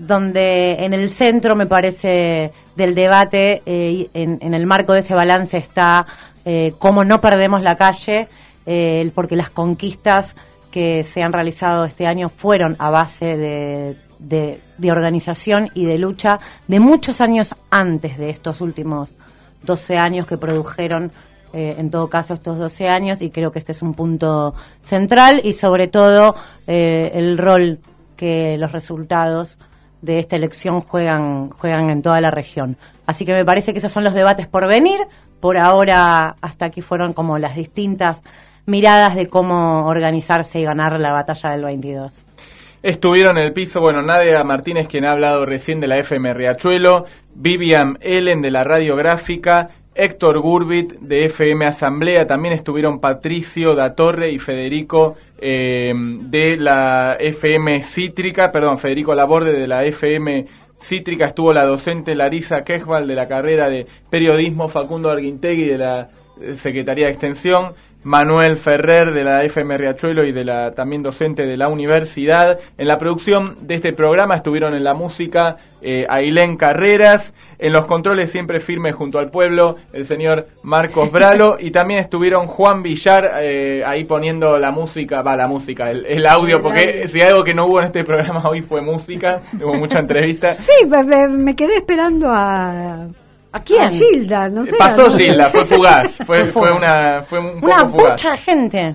donde en el centro, me parece, del debate, eh, en, en el marco de ese balance está eh, cómo no perdemos la calle, eh, porque las conquistas que se han realizado este año fueron a base de, de, de organización y de lucha de muchos años antes de estos últimos doce años que produjeron, eh, en todo caso, estos doce años, y creo que este es un punto central, y sobre todo eh, el rol que los resultados de esta elección juegan, juegan en toda la región. Así que me parece que esos son los debates por venir. Por ahora, hasta aquí fueron como las distintas miradas de cómo organizarse y ganar la batalla del veintidós. Estuvieron en el piso, bueno, Nadia Martínez, quien ha hablado recién de la F M Riachuelo, Vivian Ellen de la Radiográfica, Héctor Gurbit de F M Asamblea, también estuvieron Patricio da Torre y Federico eh, de la F M Cítrica, perdón, Federico Laborde de la F M Cítrica, estuvo la docente Larisa Quejval de la carrera de Periodismo, Facundo Arguintegui de la Secretaría de Extensión, Manuel Ferrer de la F M Riachuelo y de la también docente de la universidad. En la producción de este programa estuvieron en la música eh, Ailén Carreras, en los controles siempre firme junto al pueblo el señor Marcos Bralo, y también estuvieron Juan Villar eh, ahí poniendo la música, va la música, el, el audio, porque si algo que no hubo en este programa hoy fue música, hubo mucha entrevista. Sí, me, me quedé esperando a... ¿A quién? A Gilda, no sé. Pasó no Gilda, fue fugaz, fue, fue una fue un una poco fugaz. Mucha gente.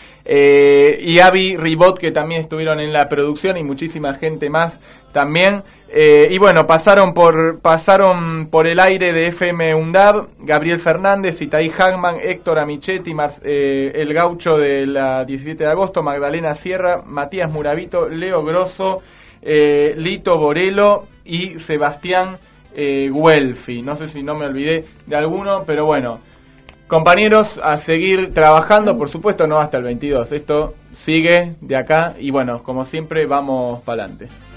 Eh, y Avi Ribot, que también estuvieron en la producción, y muchísima gente más también. Eh, y bueno, pasaron por pasaron por el aire de F M UNDAB Gabriel Fernández, Itaí Hagman, Héctor Amichetti, Mar, eh, el gaucho de la diecisiete de agosto, Magdalena Sierra, Matías Muravito, Leo Grosso, eh, Lito Borello y Sebastián Eh, Guelfi. No sé si no me olvidé de alguno, pero bueno, compañeros, a seguir trabajando, por supuesto no hasta el veintidós, esto sigue de acá y bueno, como siempre vamos para adelante.